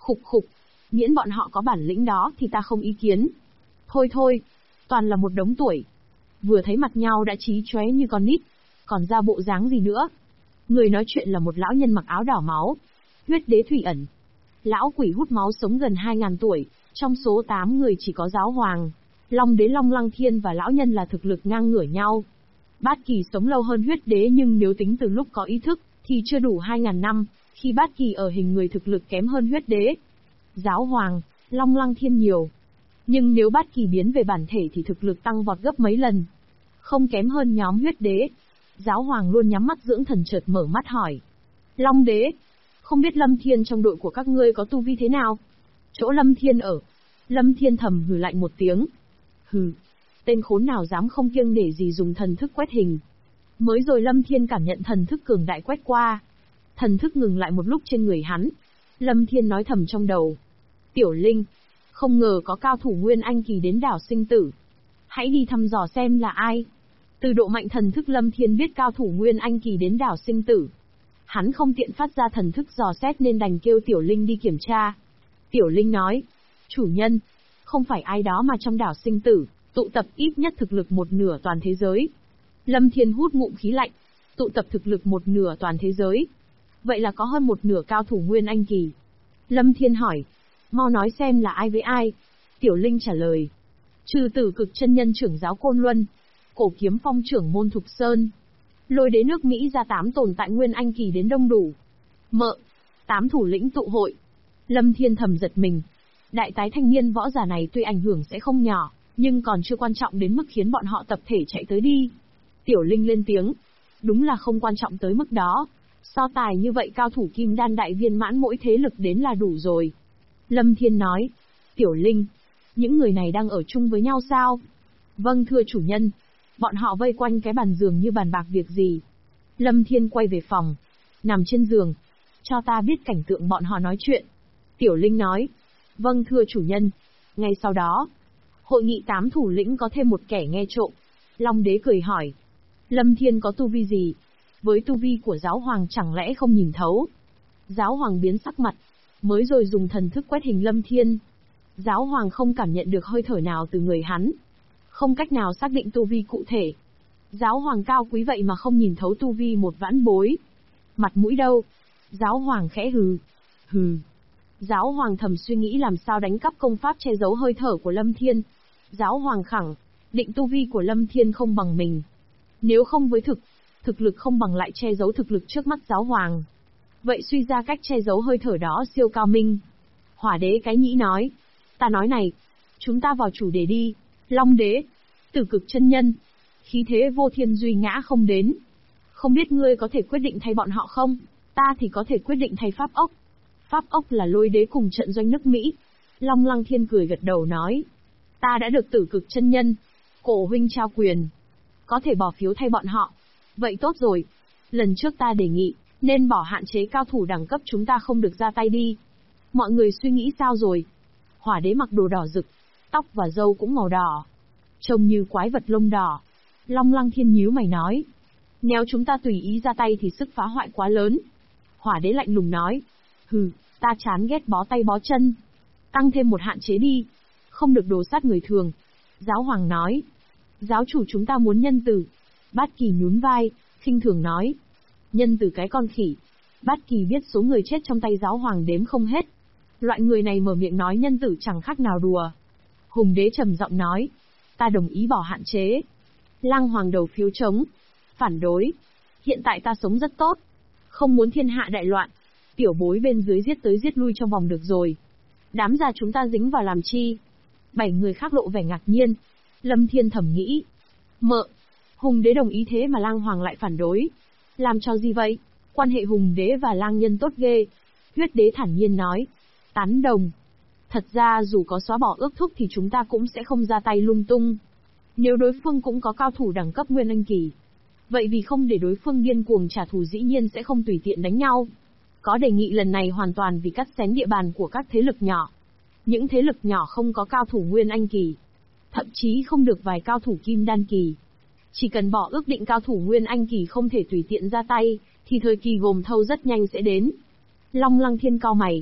Khục khục, miễn bọn họ có bản lĩnh đó thì ta không ý kiến. Thôi thôi, toàn là một đống tuổi. Vừa thấy mặt nhau đã chí chóe như con nít, còn ra bộ dáng gì nữa. Người nói chuyện là một lão nhân mặc áo đỏ máu, huyết đế thủy ẩn. Lão quỷ hút máu sống gần 2000 tuổi, trong số 8 người chỉ có giáo hoàng, Long đế Long Lăng Thiên và lão nhân là thực lực ngang ngửa nhau. Bát Kỳ sống lâu hơn huyết đế nhưng nếu tính từ lúc có ý thức, thì chưa đủ 2000 năm, khi Bát Kỳ ở hình người thực lực kém hơn huyết đế. Giáo hoàng, Long Lăng Thiên nhiều. Nhưng nếu Bát Kỳ biến về bản thể thì thực lực tăng vọt gấp mấy lần. Không kém hơn nhóm huyết đế. Giáo hoàng luôn nhắm mắt dưỡng thần chợt mở mắt hỏi. Long đế, không biết Lâm Thiên trong đội của các ngươi có tu vi thế nào? Chỗ Lâm Thiên ở. Lâm Thiên thầm hừ lạnh một tiếng. Hừ, tên khốn nào dám không kiêng nể gì dùng thần thức quét hình. Mới rồi Lâm Thiên cảm nhận thần thức cường đại quét qua. Thần thức ngừng lại một lúc trên người hắn. Lâm Thiên nói thầm trong đầu. Tiểu Linh, không ngờ có cao thủ Nguyên Anh Kỳ đến đảo sinh tử. Hãy đi thăm dò xem là ai. Từ độ mạnh thần thức Lâm Thiên biết cao thủ Nguyên Anh Kỳ đến đảo sinh tử. Hắn không tiện phát ra thần thức dò xét nên đành kêu Tiểu Linh đi kiểm tra. Tiểu Linh nói, chủ nhân, không phải ai đó mà trong đảo sinh tử, tụ tập ít nhất thực lực một nửa toàn thế giới. Lâm Thiên hút ngụm khí lạnh, tụ tập thực lực một nửa toàn thế giới. Vậy là có hơn một nửa cao thủ Nguyên Anh Kỳ. Lâm Thiên hỏi, mau nói xem là ai với ai. Tiểu Linh trả lời, trừ Tử Cực chân nhân trưởng giáo Côn Luân, Cổ Kiếm Phong trưởng môn Thục Sơn, Lôi đế nước Mỹ ra 8 tồn tại Nguyên Anh Kỳ đến đông đủ. Mợ, 8 thủ lĩnh tụ hội. Lâm Thiên thầm giật mình. Đại tái thanh niên võ giả này tuy ảnh hưởng sẽ không nhỏ, nhưng còn chưa quan trọng đến mức khiến bọn họ tập thể chạy tới đi. Tiểu Linh lên tiếng, đúng là không quan trọng tới mức đó. So tài như vậy cao thủ kim đan đại viên mãn mỗi thế lực đến là đủ rồi. Lâm Thiên nói, Tiểu Linh, những người này đang ở chung với nhau sao? Vâng thưa chủ nhân. Bọn họ vây quanh cái bàn giường như bàn bạc việc gì. Lâm Thiên quay về phòng, nằm trên giường. Cho ta biết cảnh tượng bọn họ nói chuyện. Tiểu Linh nói, vâng thưa chủ nhân. Ngay sau đó, hội nghị 8 thủ lĩnh có thêm một kẻ nghe trộm. Long đế cười hỏi, Lâm Thiên có tu vi gì? Với tu vi của giáo hoàng chẳng lẽ không nhìn thấu? Giáo hoàng biến sắc mặt, mới rồi dùng thần thức quét hình Lâm Thiên. Giáo hoàng không cảm nhận được hơi thở nào từ người hắn. Không cách nào xác định tu vi cụ thể. Giáo hoàng cao quý vậy mà không nhìn thấu tu vi một vãn bối. Mặt mũi đâu? Giáo hoàng khẽ hừ. Hừ. Giáo hoàng thầm suy nghĩ làm sao đánh cắp công pháp che giấu hơi thở của Lâm Thiên. Giáo hoàng khẳng định tu vi của Lâm Thiên không bằng mình. Nếu không với thực lực không bằng lại che giấu thực lực trước mắt giáo hoàng. Vậy suy ra cách che giấu hơi thở đó siêu cao minh. Hỏa đế cái nhĩ nói, ta nói này, chúng ta vào chủ đề đi. Long đế, Tử Cực chân nhân, khí thế vô thiên duy ngã không đến. Không biết ngươi có thể quyết định thay bọn họ không? Ta thì có thể quyết định thay Pháp ốc. Pháp ốc là Lôi đế cùng trận doanh nước Mỹ. Long Lăng Thiên cười gật đầu nói, ta đã được Tử Cực chân nhân, Cổ huynh trao quyền, có thể bỏ phiếu thay bọn họ. Vậy tốt rồi. Lần trước ta đề nghị, nên bỏ hạn chế cao thủ đẳng cấp chúng ta không được ra tay đi. Mọi người suy nghĩ sao rồi? Hỏa đế mặc đồ đỏ rực, tóc và râu cũng màu đỏ, trông như quái vật lông đỏ. Long Lăng Thiên nhíu mày nói, nếu chúng ta tùy ý ra tay thì sức phá hoại quá lớn. Hỏa đế lạnh lùng nói, hừ, ta chán ghét bó tay bó chân. Tăng thêm một hạn chế đi, không được đồ sát người thường. Giáo hoàng nói, giáo chủ chúng ta muốn nhân từ. Bát Kỳ nhún vai, khinh thường nói, nhân từ cái con khỉ. Bát Kỳ biết số người chết trong tay giáo hoàng đếm không hết. Loại người này mở miệng nói nhân tử chẳng khác nào đùa. Hùng đế trầm giọng nói, ta đồng ý bỏ hạn chế. Lang hoàng đầu phiếu trống, phản đối. Hiện tại ta sống rất tốt, không muốn thiên hạ đại loạn. Tiểu bối bên dưới giết tới giết lui trong vòng được rồi. Đám già chúng ta dính vào làm chi? 7 người khác lộ vẻ ngạc nhiên. Lâm Thiên thầm nghĩ, mợ, Hùng đế đồng ý thế mà Lang hoàng lại phản đối. Làm cho gì vậy? Quan hệ Hùng đế và Lang nhân tốt ghê. Huyết đế thản nhiên nói, tán đồng. Thật ra dù có xóa bỏ ước thúc thì chúng ta cũng sẽ không ra tay lung tung. Nếu đối phương cũng có cao thủ đẳng cấp Nguyên Anh Kỳ, vậy vì không để đối phương điên cuồng trả thù dĩ nhiên sẽ không tùy tiện đánh nhau. Có đề nghị lần này hoàn toàn vì cắt xén địa bàn của các thế lực nhỏ. Những thế lực nhỏ không có cao thủ Nguyên Anh Kỳ, thậm chí không được vài cao thủ Kim Đan Kỳ. Chỉ cần bỏ ước định cao thủ Nguyên Anh Kỳ không thể tùy tiện ra tay, thì thời kỳ gồm thâu rất nhanh sẽ đến. Long Lăng Thiên cau mày.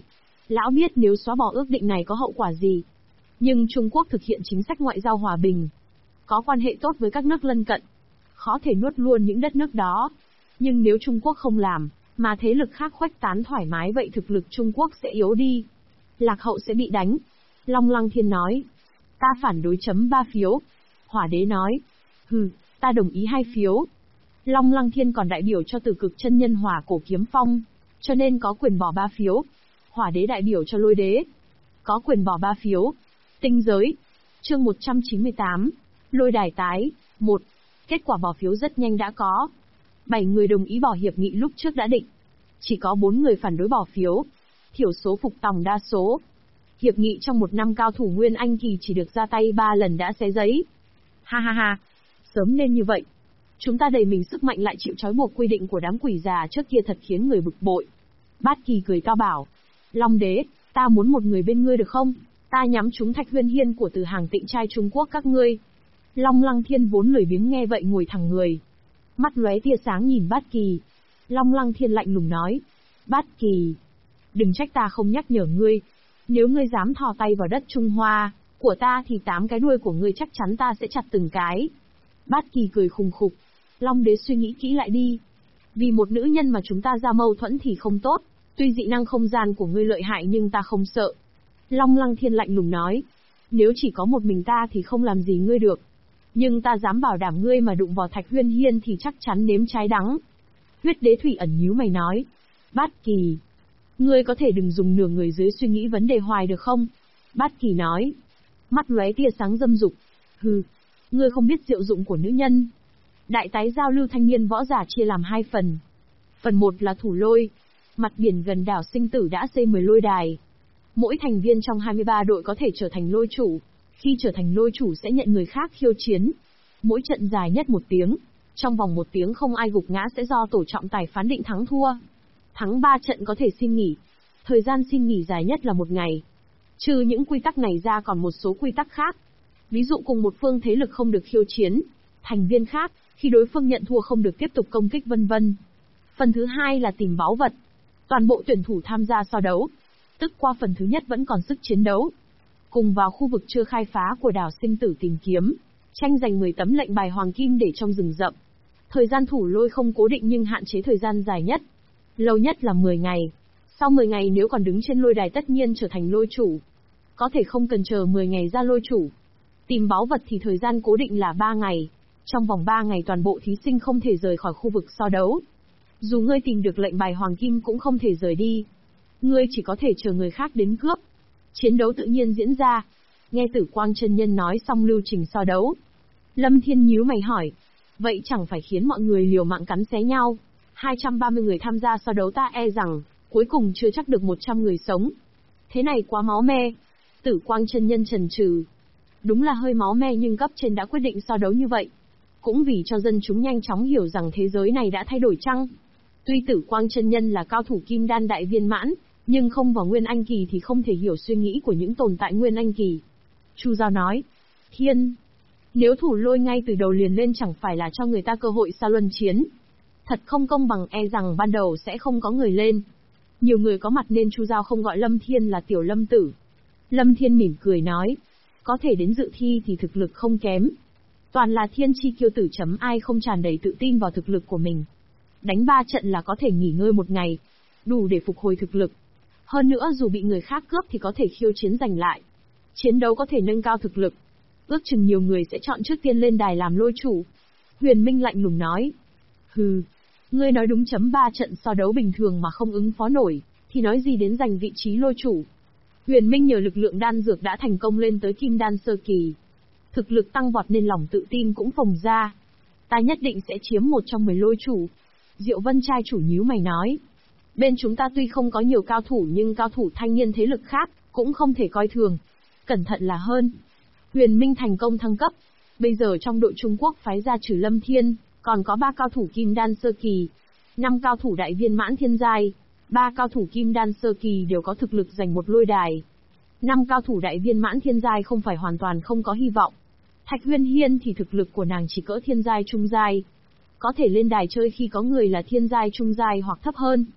Lão biết nếu xóa bỏ ước định này có hậu quả gì. Nhưng Trung Quốc thực hiện chính sách ngoại giao hòa bình, có quan hệ tốt với các nước lân cận, khó thể nuốt luôn những đất nước đó. Nhưng nếu Trung Quốc không làm, mà thế lực khác khuếch tán thoải mái vậy thực lực Trung Quốc sẽ yếu đi. Lạc Hậu sẽ bị đánh. Long Lăng Thiên nói. Ta phản đối chấm 3 phiếu. Hỏa Đế nói. Hừ, ta đồng ý 2 phiếu. Long Lăng Thiên còn đại biểu cho Tử Cực Chân Nhân Hỏa Cổ Kiếm Phong, cho nên có quyền bỏ 3 phiếu. Hỏa Đế đại biểu cho Lôi Đế, có quyền bỏ 3 phiếu. Tinh giới. Chương 198. Lôi đài tái. 1. Kết quả bỏ phiếu rất nhanh đã có. 7 người đồng ý bỏ hiệp nghị lúc trước đã định. Chỉ có 4 người phản đối bỏ phiếu. Thiểu số phục tòng đa số. Hiệp nghị trong 1 năm cao thủ Nguyên Anh kỳ chỉ được ra tay 3 lần đã xé giấy. Ha ha ha. Sớm nên như vậy. Chúng ta đầy mình sức mạnh lại chịu trói buộc quy định của đám quỷ già trước kia thật khiến người bực bội. Bát Kỳ cười to bảo. Long Đế, ta muốn một người bên ngươi được không? Ta nhắm trúng Thạch Huyên Hiên của Từ Hàng Tịnh trai Trung Quốc các ngươi. Long Lăng Thiên vốn lười biếng nghe vậy ngồi thẳng người. Mắt lóe tia sáng nhìn Bát Kỳ. Long Lăng Thiên lạnh lùng nói. Bát Kỳ, đừng trách ta không nhắc nhở ngươi. Nếu ngươi dám thò tay vào đất Trung Hoa của ta thì 8 cái đuôi của ngươi chắc chắn ta sẽ chặt từng cái. Bát Kỳ cười khùng khục. Long Đế suy nghĩ kỹ lại đi. Vì một nữ nhân mà chúng ta ra mâu thuẫn thì không tốt. Tuy dị năng không gian của ngươi lợi hại nhưng ta không sợ. Long Lăng Thiên lạnh lùng nói. Nếu chỉ có một mình ta thì không làm gì ngươi được. Nhưng ta dám bảo đảm ngươi mà đụng vào Thạch Huyên Hiên thì chắc chắn nếm trái đắng. Huyết Đế Thủy ẩn nhíu mày nói. Bát Kỳ, ngươi có thể đừng dùng nửa người dưới suy nghĩ vấn đề hoài được không? Bát Kỳ nói. Mắt lóe tia sáng dâm dục. Hừ, ngươi không biết diệu dụng của nữ nhân. Đại tái giao lưu thanh niên võ giả chia làm 2 phần. Phần 1 là thủ lôi. Mặt biển gần đảo Sinh Tử đã xây 10 lôi đài. Mỗi thành viên trong 23 đội có thể trở thành lôi chủ. Khi trở thành lôi chủ sẽ nhận người khác khiêu chiến. Mỗi trận dài nhất 1 tiếng. Trong vòng 1 tiếng không ai gục ngã sẽ do tổ trọng tài phán định thắng thua. Thắng 3 trận có thể xin nghỉ. Thời gian xin nghỉ dài nhất là 1 ngày. Trừ những quy tắc này ra còn một số quy tắc khác. Ví dụ cùng một phương thế lực không được khiêu chiến. Thành viên khác, khi đối phương nhận thua không được tiếp tục công kích vân vân. Phần thứ 2 là tìm báu vật. Toàn bộ tuyển thủ tham gia so đấu. Tức qua phần thứ nhất vẫn còn sức chiến đấu. Cùng vào khu vực chưa khai phá của đảo Sinh Tử tìm kiếm. Tranh giành 10 tấm lệnh bài hoàng kim để trong rừng rậm. Thời gian thủ lôi không cố định nhưng hạn chế thời gian dài nhất. Lâu nhất là 10 ngày. Sau 10 ngày nếu còn đứng trên lôi đài tất nhiên trở thành lôi chủ. Có thể không cần chờ 10 ngày ra lôi chủ. Tìm báu vật thì thời gian cố định là 3 ngày. Trong vòng 3 ngày toàn bộ thí sinh không thể rời khỏi khu vực so đấu. Dù ngươi tìm được lệnh bài hoàng kim cũng không thể rời đi. Ngươi chỉ có thể chờ người khác đến cướp. Chiến đấu tự nhiên diễn ra. Nghe Tử Quang chân nhân nói xong lưu trình so đấu. Lâm Thiên nhíu mày hỏi. Vậy chẳng phải khiến mọi người liều mạng cắn xé nhau. 230 người tham gia so đấu ta e rằng, cuối cùng chưa chắc được 100 người sống. Thế này quá máu me. Tử Quang chân nhân chần chừ. Đúng là hơi máu me nhưng cấp trên đã quyết định so đấu như vậy. Cũng vì cho dân chúng nhanh chóng hiểu rằng thế giới này đã thay đổi chăng. Tuy Tử Quang chân nhân là cao thủ kim đan đại viên mãn, nhưng không vào Nguyên Anh kỳ thì không thể hiểu suy nghĩ của những tồn tại Nguyên Anh kỳ. Chu Giao nói. Thiên, nếu thủ lôi ngay từ đầu liền lên chẳng phải là cho người ta cơ hội xa luân chiến. Thật không công bằng e rằng ban đầu sẽ không có người lên. Nhiều người có mặt nên Chu Giao không gọi Lâm Thiên là tiểu Lâm tử. Lâm Thiên mỉm cười nói. Có thể đến dự thi thì thực lực không kém. Toàn là thiên chi kiêu tử chấm ai không tràn đầy tự tin vào thực lực của mình. Đánh 3 trận là có thể nghỉ ngơi 1 ngày. Đủ để phục hồi thực lực. Hơn nữa dù bị người khác cướp thì có thể khiêu chiến giành lại. Chiến đấu có thể nâng cao thực lực. Ước chừng nhiều người sẽ chọn trước tiên lên đài làm lôi chủ. Huyền Minh lạnh lùng nói. Hừ, ngươi nói đúng chấm 3 trận so đấu bình thường mà không ứng phó nổi, thì nói gì đến giành vị trí lôi chủ. Huyền Minh nhờ lực lượng đan dược đã thành công lên tới kim đan sơ kỳ. Thực lực tăng vọt nên lòng tự tin cũng phồng ra. Ta nhất định sẽ chiếm 1 trong 10 lôi chủ. Diệu Vân trai chủ nhíu mày nói. Bên chúng ta tuy không có nhiều cao thủ nhưng cao thủ thanh niên thế lực khác, cũng không thể coi thường. Cẩn thận là hơn. Huyền Minh thành công thăng cấp. Bây giờ trong đội Trung Quốc phái ra trừ Lâm Thiên, còn có 3 cao thủ kim đan sơ kỳ, 5 cao thủ đại viên mãn thiên giai, 3 cao thủ kim đan sơ kỳ đều có thực lực giành một lôi đài. 5 cao thủ đại viên mãn thiên giai không phải hoàn toàn không có hy vọng. Thạch Huyên Hiên thì thực lực của nàng chỉ cỡ thiên giai trung giai. Có thể lên đài chơi khi có người là thiên giai trung giai hoặc thấp hơn.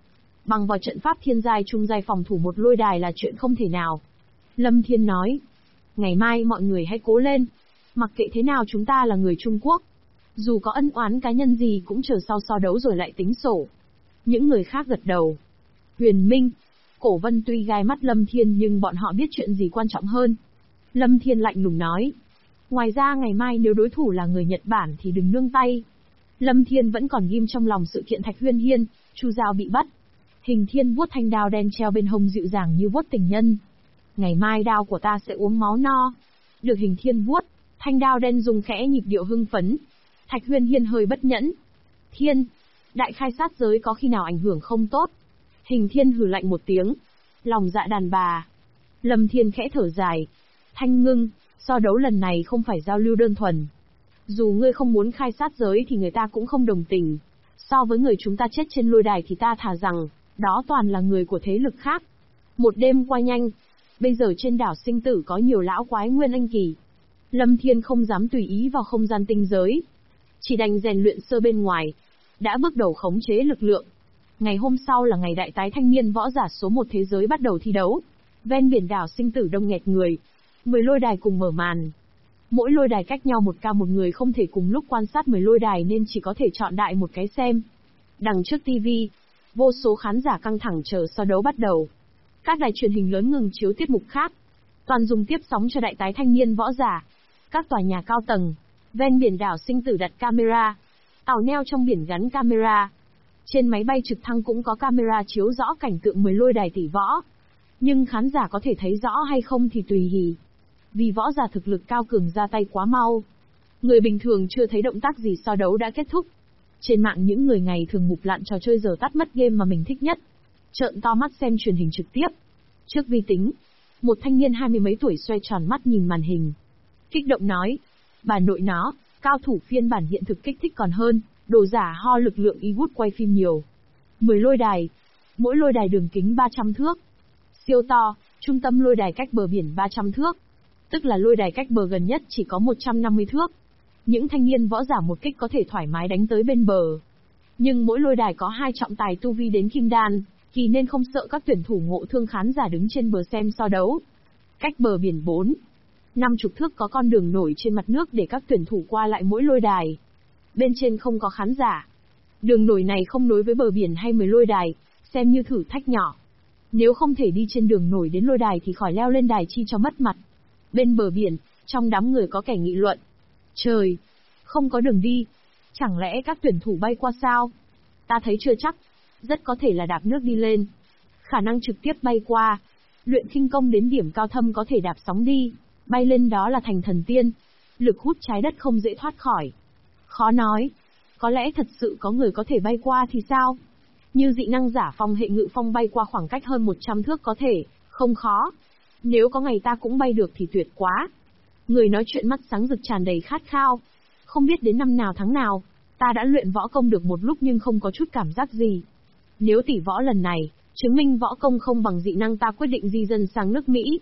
Bằng vào trận pháp thiên giai trung giai phòng thủ một lôi đài là chuyện không thể nào. Lâm Thiên nói. Ngày mai mọi người hãy cố lên. Mặc kệ thế nào chúng ta là người Trung Quốc. Dù có ân oán cá nhân gì cũng chờ sau so đấu rồi lại tính sổ. Những người khác gật đầu. Huyền Minh, Cổ Vân tuy gai mắt Lâm Thiên nhưng bọn họ biết chuyện gì quan trọng hơn. Lâm Thiên lạnh lùng nói. Ngoài ra ngày mai nếu đối thủ là người Nhật Bản thì đừng nương tay. Lâm Thiên vẫn còn ghim trong lòng sự kiện Thạch Huyên Hiên, Chu Giao bị bắt. Hình Thiên vuốt thanh đao đen treo bên hông dịu dàng như vuốt tình nhân. Ngày mai đao của ta sẽ uống máu no. Được Hình Thiên vuốt, thanh đao đen dùng khẽ nhịp điệu hưng phấn. Thạch Huyên Hiên hơi bất nhẫn. Thiên, đại khai sát giới có khi nào ảnh hưởng không tốt? Hình Thiên hừ lạnh một tiếng. Lòng dạ đàn bà. Lâm Thiên khẽ thở dài. Thanh Ngưng, so đấu lần này không phải giao lưu đơn thuần. Dù ngươi không muốn khai sát giới thì người ta cũng không đồng tình. So với người chúng ta chết trên lôi đài thì ta thà rằng, đó toàn là người của thế lực khác. Một đêm qua nhanh. Bây giờ trên đảo sinh tử có nhiều lão quái nguyên anh kỳ. Lâm Thiên không dám tùy ý vào không gian tinh giới. Chỉ đành rèn luyện sơ bên ngoài. Đã bước đầu khống chế lực lượng. Ngày hôm sau là ngày đại tái thanh niên võ giả số 1 thế giới bắt đầu thi đấu. Ven biển đảo sinh tử đông nghẹt người. 10 lôi đài cùng mở màn. Mỗi lôi đài cách nhau một cao, một người không thể cùng lúc quan sát 10 lôi đài nên chỉ có thể chọn đại một cái xem. Đằng trước TV, vô số khán giả căng thẳng chờ so đấu bắt đầu. Các đài truyền hình lớn ngừng chiếu tiết mục khác. Toàn dùng tiếp sóng cho đại tái thanh niên võ giả. Các tòa nhà cao tầng, ven biển đảo sinh tử đặt camera. Tàu neo trong biển gắn camera. Trên máy bay trực thăng cũng có camera chiếu rõ cảnh tượng 10 lôi đài tỷ võ. Nhưng khán giả có thể thấy rõ hay không thì tùy hì. Vì võ giả thực lực cao cường ra tay quá mau. Người bình thường chưa thấy động tác gì so đấu đã kết thúc. Trên mạng những người ngày thường mục lặn trò chơi giờ tắt mất game mà mình thích nhất. Trợn to mắt xem truyền hình trực tiếp. Trước vi tính, một thanh niên 20 mấy tuổi xoay tròn mắt nhìn màn hình. Kích động nói. Bà nội nó, cao thủ phiên bản hiện thực kích thích còn hơn, đồ giả ho lực lượng y bút quay phim nhiều. 10 lôi đài. Mỗi lôi đài đường kính 300 thước. Siêu to, trung tâm lôi đài cách bờ biển 300 thước. Tức là lôi đài cách bờ gần nhất chỉ có 150 thước. Những thanh niên võ giả một kích có thể thoải mái đánh tới bên bờ. Nhưng mỗi lôi đài có 2 trọng tài tu vi đến kim đan, thì nên không sợ các tuyển thủ ngộ thương khán giả đứng trên bờ xem so đấu. Cách bờ biển 50 thước có con đường nổi trên mặt nước để các tuyển thủ qua lại mỗi lôi đài. Bên trên không có khán giả. Đường nổi này không nối với bờ biển hay 10 lôi đài, xem như thử thách nhỏ. Nếu không thể đi trên đường nổi đến lôi đài thì khỏi leo lên đài chi cho mất mặt. Bên bờ biển, trong đám người có kẻ nghị luận. Trời, không có đường đi. Chẳng lẽ các tuyển thủ bay qua sao? Ta thấy chưa chắc. Rất có thể là đạp nước đi lên. Khả năng trực tiếp bay qua. Luyện khinh công đến điểm cao thâm có thể đạp sóng đi. Bay lên đó là thành thần tiên. Lực hút trái đất không dễ thoát khỏi. Khó nói. Có lẽ thật sự có người có thể bay qua thì sao? Như dị năng giả phong hệ ngự phong bay qua khoảng cách hơn 100 thước có thể, không khó. Nếu có ngày ta cũng bay được thì tuyệt quá. Người nói chuyện mắt sáng rực tràn đầy khát khao. Không biết đến năm nào tháng nào, ta đã luyện võ công được một lúc nhưng không có chút cảm giác gì. Nếu tỷ võ lần này, chứng minh võ công không bằng dị năng ta quyết định di dân sang nước Mỹ.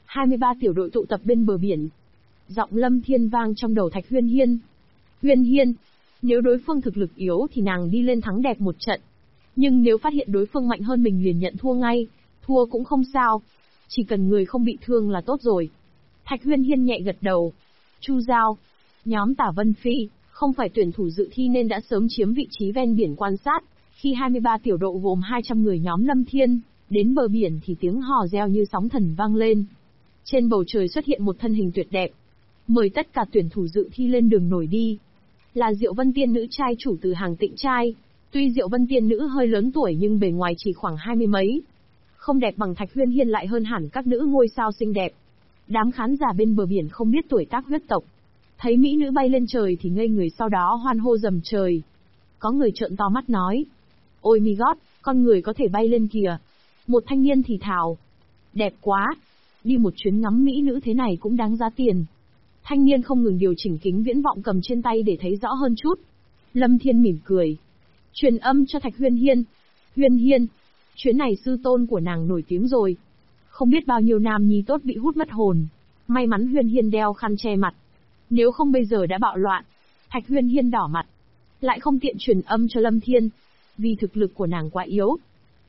23 tiểu đội tụ tập bên bờ biển. Giọng Lâm Thiên vang trong đầu Thạch Huyên Hiên. Huyên Hiên, nếu đối phương thực lực yếu thì nàng đi lên thắng đẹp một trận. Nhưng nếu phát hiện đối phương mạnh hơn mình liền nhận thua ngay, thua cũng không sao. Chỉ cần người không bị thương là tốt rồi. Thạch Huyên Hiên nhẹ gật đầu. Chu Giao, nhóm Tả Vân Phi, không phải tuyển thủ dự thi nên đã sớm chiếm vị trí ven biển quan sát. Khi 23 tiểu đội gồm 200 người nhóm Lâm Thiên, đến bờ biển thì tiếng hò reo như sóng thần vang lên. Trên bầu trời xuất hiện một thân hình tuyệt đẹp. Mời tất cả tuyển thủ dự thi lên đường nổi đi. Là Diệu Vân Tiên nữ trai chủ từ hàng Tịnh trai. Tuy Diệu Vân Tiên nữ hơi lớn tuổi nhưng bề ngoài chỉ khoảng 20 mấy. Không đẹp bằng Thạch Huyên Hiên lại hơn hẳn các nữ ngôi sao xinh đẹp. Đám khán giả bên bờ biển không biết tuổi tác huyết tộc. Thấy mỹ nữ bay lên trời thì ngây người, sau đó hoan hô dầm trời. Có người trợn to mắt nói. Ôi mi gót, con người có thể bay lên kìa. Một thanh niên thì thào. Đẹp quá. Đi một chuyến ngắm mỹ nữ thế này cũng đáng giá tiền. Thanh niên không ngừng điều chỉnh kính viễn vọng cầm trên tay để thấy rõ hơn chút. Lâm Thiên mỉm cười. Truyền âm cho Thạch Huyên Hiên. Huyên Hiên, chuyến này sư tôn của nàng nổi tiếng rồi. Không biết bao nhiêu nam nhi tốt bị hút mất hồn. May mắn Huyên Hiên đeo khăn che mặt. Nếu không bây giờ đã bạo loạn. Thạch Huyên Hiên đỏ mặt. Lại không tiện truyền âm cho Lâm Thiên. Vì thực lực của nàng quá yếu.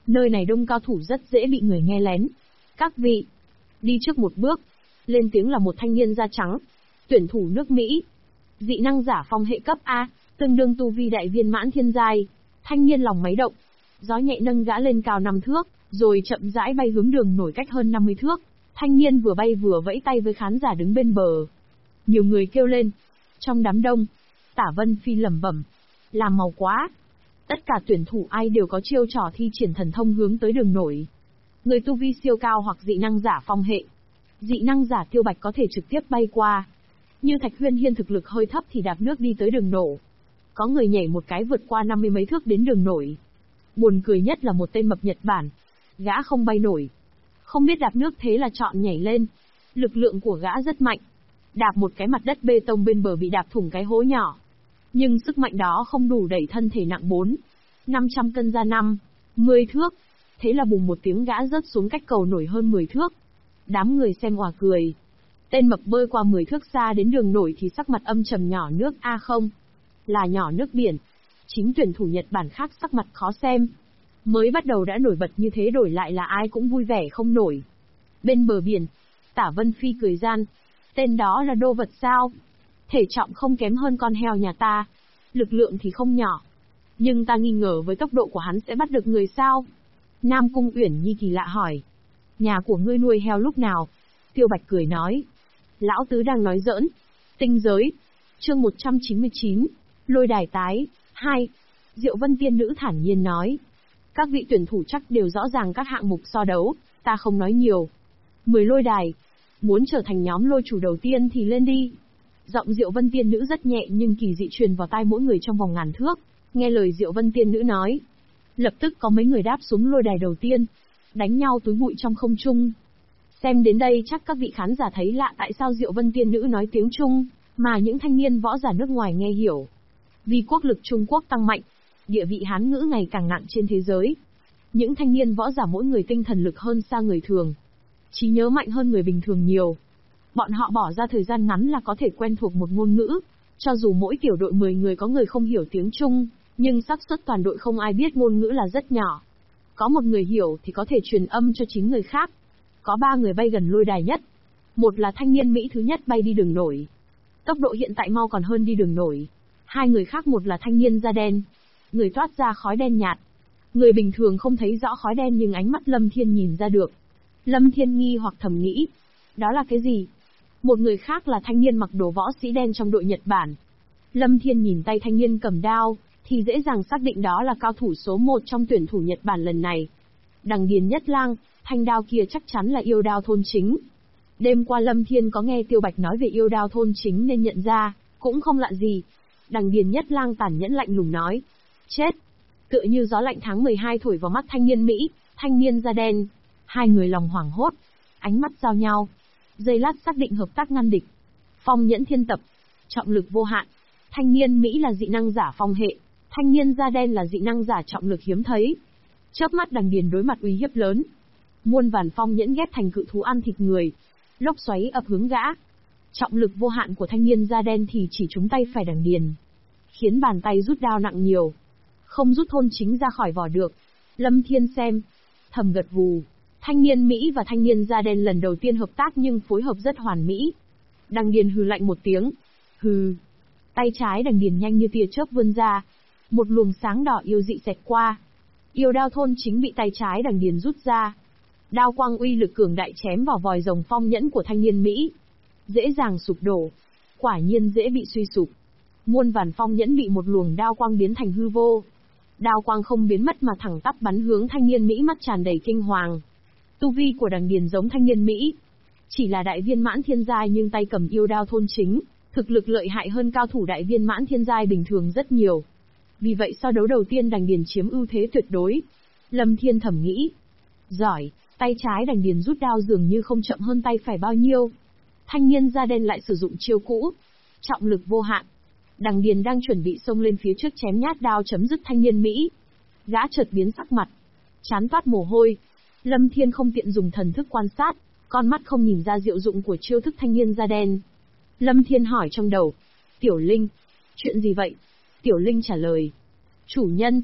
Nơi này đông cao thủ rất dễ bị người nghe lén. Các vị, đi trước một bước. Lên tiếng là một thanh niên da trắng. Tuyển thủ nước Mỹ. Dị năng giả phong hệ cấp A, tương đương tu vi đại viên mãn thiên giai. Thanh niên lòng máy động. Gió nhẹ nâng gã lên cao 5 thước, rồi chậm rãi bay hướng đường nổi cách hơn 50 thước. Thanh niên vừa bay vừa vẫy tay với khán giả đứng bên bờ. Nhiều người kêu lên. Trong đám đông, Tả Vân Phi lẩm bẩm. Làm màu quá. Tất cả tuyển thủ ai đều có chiêu trò thi triển thần thông hướng tới đường nổi. Người tu vi siêu cao hoặc dị năng giả phong hệ. Dị năng giả Tiêu Bạch có thể trực tiếp bay qua. Như Thạch Huyên Hiên thực lực hơi thấp thì đạp nước đi tới đường nổ. Có người nhảy một cái vượt qua 50 mấy thước đến đường nổi. Buồn cười nhất là một tên mập Nhật Bản. Gã không bay nổi. Không biết đạp nước thế là chọn nhảy lên. Lực lượng của gã rất mạnh. Đạp một cái mặt đất bê tông bên bờ bị đạp thủng cái hố nhỏ. Nhưng sức mạnh đó không đủ đẩy thân thể nặng 400-500 cân ra 10 thước. Thế là bùng một tiếng gã rớt xuống cách cầu nổi hơn 10 thước. Đám người xem òa cười. Tên mập bơi qua 10 thước xa đến đường nổi thì sắc mặt âm trầm. Nhỏ nước A không? Là nhỏ nước biển. Chính tuyển thủ Nhật Bản khác sắc mặt khó xem. Mới bắt đầu đã nổi bật như thế đổi lại là ai cũng vui vẻ không nổi. Bên bờ biển, Tả Vân Phi cười gian. Tên đó là Đô Vật sao? Thể trọng không kém hơn con heo nhà ta. Lực lượng thì không nhỏ. Nhưng ta nghi ngờ với tốc độ của hắn sẽ bắt được người sao? Nam Cung Uyển Nhi kỳ lạ hỏi. Nhà của ngươi nuôi heo lúc nào? Tiêu Bạch cười nói. Lão tứ đang nói giỡn. Tinh giới. Chương 199. Lôi đài tái. 2. Diệu Vân Tiên Nữ thản nhiên nói. Các vị tuyển thủ chắc đều rõ ràng các hạng mục so đấu, ta không nói nhiều. 10 lôi đài. Muốn trở thành nhóm lôi chủ đầu tiên thì lên đi. Giọng Diệu Vân Tiên Nữ rất nhẹ nhưng kỳ dị truyền vào tai mỗi người trong vòng ngàn thước. Nghe lời Diệu Vân Tiên Nữ nói. Lập tức có mấy người đáp xuống lôi đài đầu tiên. Đánh nhau túi bụi trong không trung. Xem đến đây chắc các vị khán giả thấy lạ tại sao Diệu Vân Tiên Nữ nói tiếng Trung, mà những thanh niên võ giả nước ngoài nghe hiểu. Vì quốc lực Trung Quốc tăng mạnh, địa vị Hán ngữ ngày càng nặng trên thế giới. Những thanh niên võ giả mỗi người tinh thần lực hơn xa người thường. Trí nhớ mạnh hơn người bình thường nhiều. Bọn họ bỏ ra thời gian ngắn là có thể quen thuộc một ngôn ngữ. Cho dù mỗi tiểu đội 10 người có người không hiểu tiếng Trung, nhưng xác suất toàn đội không ai biết ngôn ngữ là rất nhỏ. Có một người hiểu thì có thể truyền âm cho 9 người khác. Có 3 người bay gần lôi đài nhất. Một là thanh niên Mỹ thứ nhất bay đi đường nổi. Tốc độ hiện tại mau còn hơn đi đường nổi. 2 người khác, một là thanh niên da đen. Người toát ra khói đen nhạt. Người bình thường không thấy rõ khói đen nhưng ánh mắt Lâm Thiên nhìn ra được. Lâm Thiên nghi hoặc thầm nghĩ. Đó là cái gì? Một người khác là thanh niên mặc đồ võ sĩ đen trong đội Nhật Bản. Lâm Thiên nhìn tay thanh niên cầm đao, thì dễ dàng xác định đó là cao thủ số 1 trong tuyển thủ Nhật Bản lần này. Đằng Điền Nhất Lang, thanh đao kia chắc chắn là yêu đao thôn chính. Đêm qua Lâm Thiên có nghe Tiêu Bạch nói về yêu đao thôn chính nên nhận ra, cũng không lạ gì. Đằng Điền Nhất Lang tàn nhẫn lạnh lùng nói. Chết! Tựa như gió lạnh tháng 12 thổi vào mắt thanh niên Mỹ, thanh niên da đen. Hai người lòng hoảng hốt, ánh mắt giao nhau. Giây lát xác định hợp tác ngăn địch. Phong nhẫn thiên tập, trọng lực vô hạn. Thanh niên Mỹ là dị năng giả phong hệ, thanh niên da đen là dị năng giả trọng lực hiếm thấy. Chớp mắt Đằng Điền đối mặt uy hiếp lớn. Muôn vàn phong nhẫn ghép thành cự thú ăn thịt người. Lốc xoáy ập hướng gã. Trọng lực vô hạn của thanh niên da đen thì chỉ trúng tay phải Đằng Điền, khiến bàn tay rút đao nặng nhiều. Không rút thôn chính ra khỏi vỏ được. Lâm Thiên xem, thầm gật gù. Thanh niên Mỹ và thanh niên da đen lần đầu tiên hợp tác nhưng phối hợp rất hoàn mỹ. Đằng Điền hừ lạnh một tiếng. Hừ. Tay trái Đằng Điền nhanh như tia chớp vươn ra. Một luồng sáng đỏ yêu dị xẹt qua. Yêu đao thôn chính bị tay trái Đằng Điền rút ra. Đao quang uy lực cường đại chém vào vòi rồng phong nhẫn của thanh niên Mỹ. Dễ dàng sụp đổ. Quả nhiên dễ bị suy sụp. Muôn vàn phong nhẫn bị một luồng đao quang biến thành hư vô. Đao quang không biến mất mà thẳng tắp bắn hướng thanh niên Mỹ, mắt tràn đầy kinh hoàng. Tu vi của Đằng Điền giống thanh niên Mỹ. Chỉ là đại viên mãn thiên giai nhưng tay cầm yêu đao thôn chính, thực lực lợi hại hơn cao thủ đại viên mãn thiên giai bình thường rất nhiều. Vì vậy so đấu đầu tiên Đằng Điền chiếm ưu thế tuyệt đối. Lâm Thiên thầm nghĩ. Giỏi, tay trái Đằng Điền rút đao dường như không chậm hơn tay phải bao nhiêu. Thanh niên da đen lại sử dụng chiêu cũ. Trọng lực vô hạn. Đằng Điền đang chuẩn bị xông lên phía trước chém nhát đao chấm dứt thanh niên Mỹ. Gã chợt biến sắc mặt. Chán toát mồ hôi. Lâm Thiên không tiện dùng thần thức quan sát, con mắt không nhìn ra diệu dụng của chiêu thức thanh niên da đen. Lâm Thiên hỏi trong đầu. Tiểu Linh. Chuyện gì vậy? Tiểu Linh trả lời. Chủ nhân.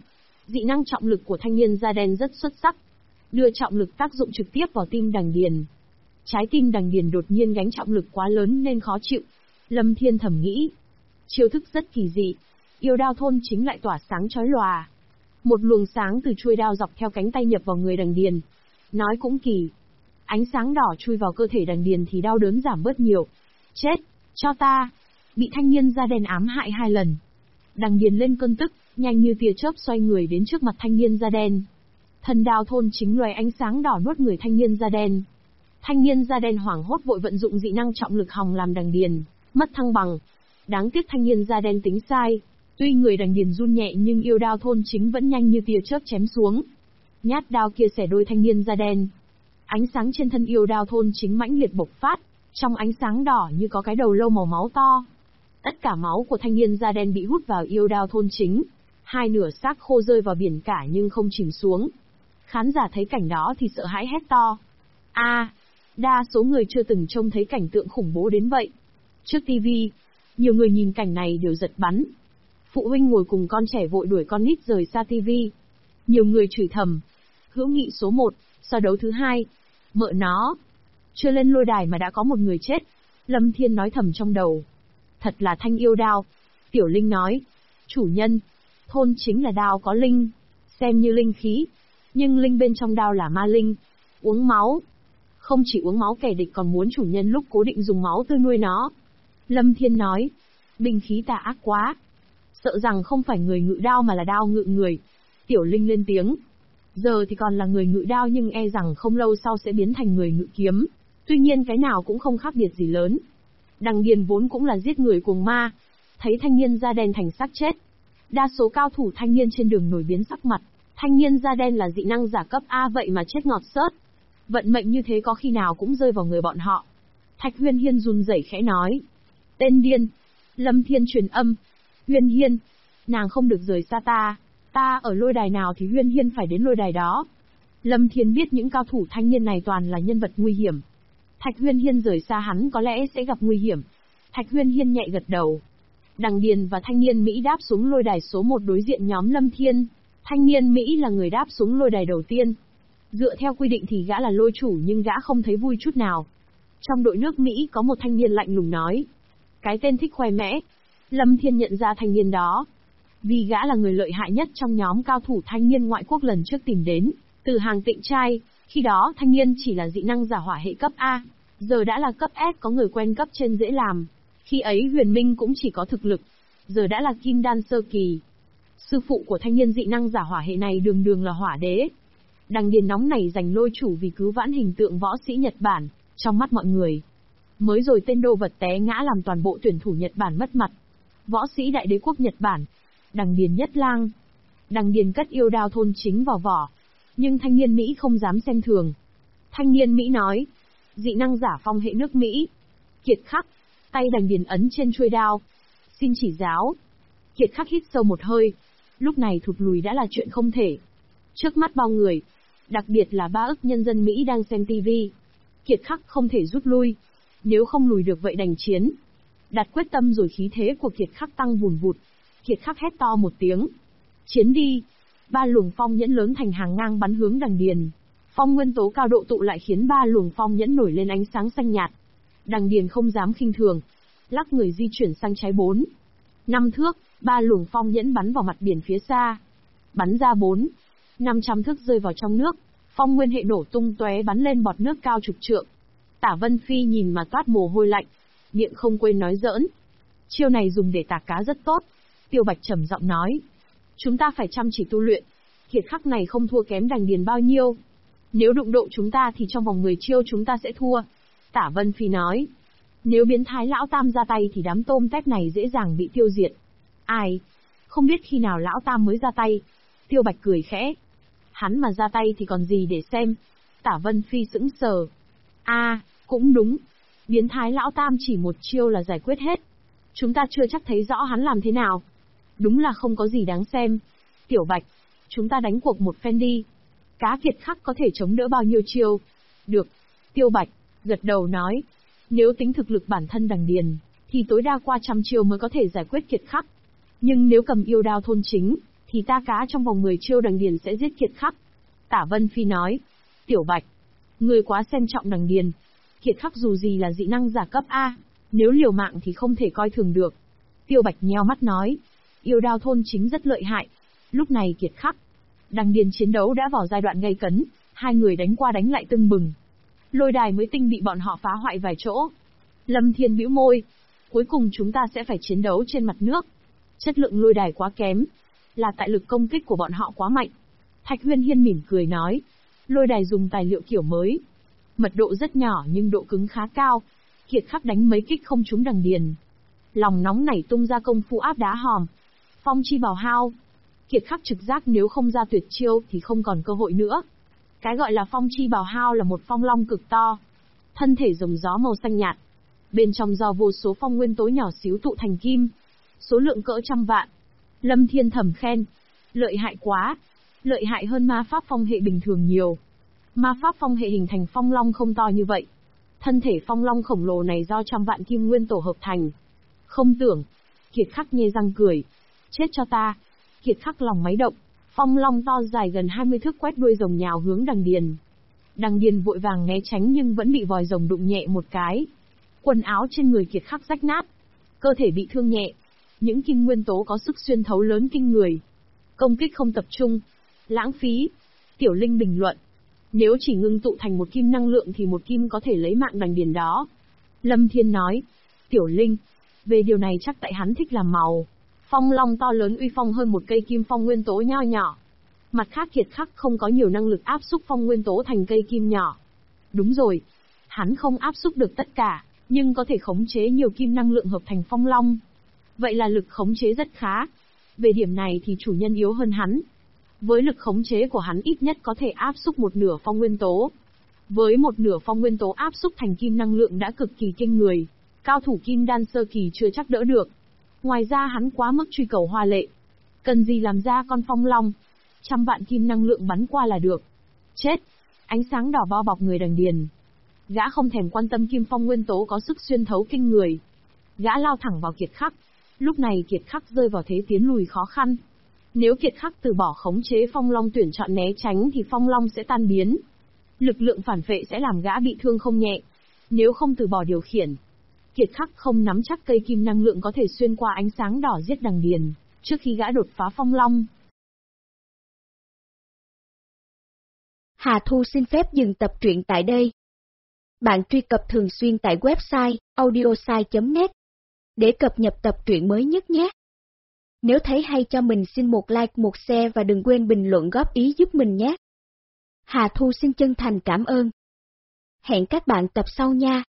Dị năng trọng lực của thanh niên da đen rất xuất sắc, đưa trọng lực tác dụng trực tiếp vào tim đằng điền. Trái tim đằng điền đột nhiên gánh trọng lực quá lớn nên khó chịu. Lâm Thiên thầm nghĩ, chiêu thức rất kỳ dị, yêu đao thôn chính lại tỏa sáng chói lòa. Một luồng sáng từ chuôi đao dọc theo cánh tay nhập vào người đằng điền. Nói cũng kỳ, ánh sáng đỏ chui vào cơ thể đằng điền thì đau đớn giảm bớt nhiều. Chết, cho ta! Bị thanh niên da đen ám hại 2 lần. Đằng điền lên cơn tức, nhanh như tia chớp xoay người đến trước mặt thanh niên da đen. Thần đao thôn chính loài ánh sáng đỏ nuốt người thanh niên da đen. Thanh niên da đen hoảng hốt vội vận dụng dị năng trọng lực hòng làm đằng điền, mất thăng bằng. Đáng tiếc thanh niên da đen tính sai. Tuy người đằng điền run nhẹ nhưng yêu đao thôn chính vẫn nhanh như tia chớp chém xuống. Nhát đao kia xẻ đôi thanh niên da đen. Ánh sáng trên thân yêu đao thôn chính mãnh liệt bộc phát, trong ánh sáng đỏ như có cái đầu lâu màu máu to. Tất cả máu của thanh niên da đen bị hút vào yêu đao thôn chính. 2 nửa xác khô rơi vào biển cả nhưng không chìm xuống. Khán giả thấy cảnh đó thì sợ hãi hét to. Đa số người chưa từng trông thấy cảnh tượng khủng bố đến vậy. Trước TV, nhiều người nhìn cảnh này đều giật bắn. Phụ huynh ngồi cùng con trẻ vội đuổi con nít rời xa TV. Nhiều người chửi thầm. Hữu nghị số 1, so đấu thứ 2. Mợ nó. Chưa lên lôi đài mà đã có một người chết. Lâm Thiên nói thầm trong đầu. Thật là thanh yêu đao. Tiểu Linh nói. Chủ nhân. Thôn chính là đao có linh. Xem như linh khí. Nhưng linh bên trong đao là ma linh. Uống máu. Không chỉ uống máu kẻ địch còn muốn chủ nhân lúc cố định dùng máu tươi nuôi nó. Lâm Thiên nói. Binh khí tà ác quá. Sợ rằng không phải người ngự đao mà là đao ngự người. Tiểu Linh lên tiếng. Giờ thì còn là người ngự đao nhưng e rằng không lâu sau sẽ biến thành người ngự kiếm. Tuy nhiên cái nào cũng không khác biệt gì lớn. Đằng điền vốn cũng là giết người cuồng ma. Thấy thanh niên da đen thành xác chết. Đa số cao thủ thanh niên trên đường nổi biến sắc mặt. Thanh niên da đen là dị năng giả cấp A vậy mà chết ngọt xớt. Vận mệnh như thế có khi nào cũng rơi vào người bọn họ. Thạch Huyên Hiên run rẩy khẽ nói. Tên điên. Lâm Thiên truyền âm. Huyên Hiên. Nàng không được rời xa ta. Ta ở lôi đài nào thì Huyên Hiên phải đến lôi đài đó. Lâm Thiên biết những cao thủ thanh niên này toàn là nhân vật nguy hiểm. Thạch Huyên Hiên rời xa hắn có lẽ sẽ gặp nguy hiểm. Thạch Huyên Hiên nhẹ gật đầu. Đằng Điền và thanh niên Mỹ đáp xuống lôi đài số 1 đối diện nhóm Lâm Thiên. Thanh niên Mỹ là người đáp xuống lôi đài đầu tiên. Dựa theo quy định thì gã là lôi chủ nhưng gã không thấy vui chút nào. Trong đội nước Mỹ có một thanh niên lạnh lùng nói. Cái tên thích khoe mẽ. Lâm Thiên nhận ra thanh niên đó. Vì gã là người lợi hại nhất trong nhóm cao thủ thanh niên ngoại quốc lần trước tìm đến, từ hàng Tịnh Trai, khi đó thanh niên chỉ là dị năng giả hỏa hệ cấp A, giờ đã là cấp S có người quen cấp trên dễ làm. Khi ấy Huyền Minh cũng chỉ có thực lực, giờ đã là Kim Đan sơ kỳ. Sư phụ của thanh niên dị năng giả hỏa hệ này đường đường là hỏa đế. Đằng Điền nóng này giành lôi chủ vì cứu vãn hình tượng võ sĩ Nhật Bản, trong mắt mọi người. Mới rồi tên đô vật té ngã làm toàn bộ tuyển thủ Nhật Bản mất mặt. Võ sĩ đại đế quốc Nhật Bản. Đằng Điền nhất lang. Đằng Điền cất yêu đao thôn chính vào vỏ. Nhưng thanh niên Mỹ không dám xem thường. Thanh niên Mỹ nói. Dị năng giả phong hệ nước Mỹ. Kiệt Khắc. Tay Đằng Điền ấn trên chuôi đao. Xin chỉ giáo. Kiệt Khắc hít sâu một hơi. Lúc này thụt lùi đã là chuyện không thể. Trước mắt bao người, đặc biệt là 3 ức nhân dân Mỹ đang xem TV. Kiệt Khắc không thể rút lui. Nếu không lùi được vậy đành chiến. Đặt quyết tâm rồi khí thế của Kiệt Khắc tăng vùn vụt. Kiệt Khắc hét to một tiếng. Chiến đi! 3 luồng phong nhẫn lớn thành hàng ngang bắn hướng Đằng Điền. Phong nguyên tố cao độ tụ lại khiến 3 luồng phong nhẫn nổi lên ánh sáng xanh nhạt. Đằng Điền không dám khinh thường. Lắc người di chuyển sang trái 4. 5 thước, 3 luồng phong nhẫn bắn vào mặt biển phía xa. Bắn ra 4. 500 thước rơi vào trong nước. Phong nguyên hệ nổ tung tóe bắn lên bọt nước cao chục trượng. Tả Vân Phi nhìn mà toát mồ hôi lạnh. Miệng không quên nói giỡn. Chiêu này dùng để tạc cá rất tốt. Tiêu Bạch trầm giọng nói. Chúng ta phải chăm chỉ tu luyện. Kiệt Khắc này không thua kém Đằng Điền bao nhiêu. Nếu đụng độ chúng ta thì trong vòng 10 chiêu chúng ta sẽ thua. Tả Vân Phi nói. Nếu biến thái lão Tam ra tay thì đám tôm tép này dễ dàng bị tiêu diệt. Ai? Không biết khi nào lão Tam mới ra tay. Tiêu Bạch cười khẽ. Hắn mà ra tay thì còn gì để xem. Tả Vân Phi sững sờ. Cũng đúng. Biến thái lão Tam chỉ một chiêu là giải quyết hết. Chúng ta chưa chắc thấy rõ hắn làm thế nào. Đúng là không có gì đáng xem. Tiểu Bạch, chúng ta đánh cuộc một phen đi. Cá Kiệt Khắc có thể chống đỡ bao nhiêu chiêu? Được. Tiêu Bạch, gật đầu nói. Nếu tính thực lực bản thân Đằng Điền, thì tối đa qua 100 chiêu mới có thể giải quyết Kiệt Khắc. Nhưng nếu cầm yêu đao thôn chính, thì ta cá trong vòng 10 chiêu đằng điền sẽ giết Kiệt Khắc. Tả Vân Phi nói. Tiểu Bạch, ngươi quá xem trọng đằng điền. Kiệt Khắc dù gì là dị năng giả cấp A, nếu liều mạng thì không thể coi thường được. Tiêu Bạch nheo mắt nói. Yêu đao thôn chính rất lợi hại. Lúc này Kiệt Khắc, đằng điền chiến đấu đã vào giai đoạn gay cấn, hai người đánh qua đánh lại tưng bừng. Lôi đài mới tinh bị bọn họ phá hoại vài chỗ. Lâm Thiên bĩu môi. Cuối cùng chúng ta sẽ phải chiến đấu trên mặt nước. Chất lượng lôi đài quá kém, là tại lực công kích của bọn họ quá mạnh. Thạch Huyên Hiên mỉm cười nói. Lôi đài dùng tài liệu kiểu mới. Mật độ rất nhỏ nhưng độ cứng khá cao. Kiệt Khắc đánh mấy kích không trúng đằng điền. Lòng nóng nảy tung ra công phu áp đá hòm. Phong chi bào hao. Kiệt Khắc trực giác nếu không ra tuyệt chiêu thì không còn cơ hội nữa. Cái gọi là phong chi bào hao là một phong long cực to. Thân thể rồng gió màu xanh nhạt. Bên trong do vô số phong nguyên tố nhỏ xíu tụ thành kim. Số lượng cỡ trăm vạn. Lâm Thiên thầm khen. Lợi hại quá. Lợi hại hơn ma pháp phong hệ bình thường nhiều. Ma pháp phong hệ hình thành phong long không to như vậy. Thân thể phong long khổng lồ này do trăm vạn kim nguyên tổ hợp thành. Không tưởng. Kiệt Khắc nhe răng cười. Chết cho ta. Kiệt Khắc lòng máy động. Phong long to dài gần 20 thước quét đuôi rồng nhào hướng đằng điền. Đằng điền vội vàng né tránh nhưng vẫn bị vòi rồng đụng nhẹ một cái. Quần áo trên người Kiệt Khắc rách nát. Cơ thể bị thương nhẹ. Những kim nguyên tố có sức xuyên thấu lớn kinh người. Công kích không tập trung. Lãng phí. Tiểu Linh bình luận. Nếu chỉ ngưng tụ thành một kim năng lượng thì một kim có thể lấy mạng đằng điền đó. Lâm Thiên nói. Tiểu Linh. Về điều này chắc tại hắn thích làm màu. Phong long to lớn uy phong hơn một cây kim phong nguyên tố nho nhỏ. Mặt khác Kiệt Khắc không có nhiều năng lực áp xúc phong nguyên tố thành cây kim nhỏ. Đúng rồi. Hắn không áp xúc được tất cả, nhưng có thể khống chế nhiều kim năng lượng hợp thành phong long. Vậy là lực khống chế rất khá. Về điểm này thì chủ nhân yếu hơn hắn. Với lực khống chế của hắn ít nhất có thể áp xúc một nửa phong nguyên tố. Với một nửa phong nguyên tố áp xúc thành kim năng lượng đã cực kỳ kinh người. Cao thủ kim đan sơ kỳ chưa chắc đỡ được. Ngoài ra hắn quá mức truy cầu hoa lệ. Cần gì làm ra con phong long. Trăm vạn kim năng lượng bắn qua là được. Chết. Ánh sáng đỏ bao bọc người đằng điền. Gã không thèm quan tâm kim phong nguyên tố có sức xuyên thấu kinh người. Gã lao thẳng vào Kiệt Khắc. Lúc này Kiệt Khắc rơi vào thế tiến lùi khó khăn. Nếu Kiệt Khắc từ bỏ khống chế phong long tuyển chọn né tránh thì phong long sẽ tan biến. Lực lượng phản phệ sẽ làm gã bị thương không nhẹ. Nếu không từ bỏ điều khiển, Kiệt Khắc không nắm chắc cây kim năng lượng có thể xuyên qua ánh sáng đỏ giết đằng điền, trước khi gã đột phá phong long. Hà Thu xin phép dừng tập truyện tại đây. Bạn truy cập thường xuyên tại website audiosai.net để cập nhật tập truyện mới nhất nhé. Nếu thấy hay cho mình xin một like, một share và đừng quên bình luận góp ý giúp mình nhé. Hà Thu xin chân thành cảm ơn. Hẹn các bạn tập sau nha.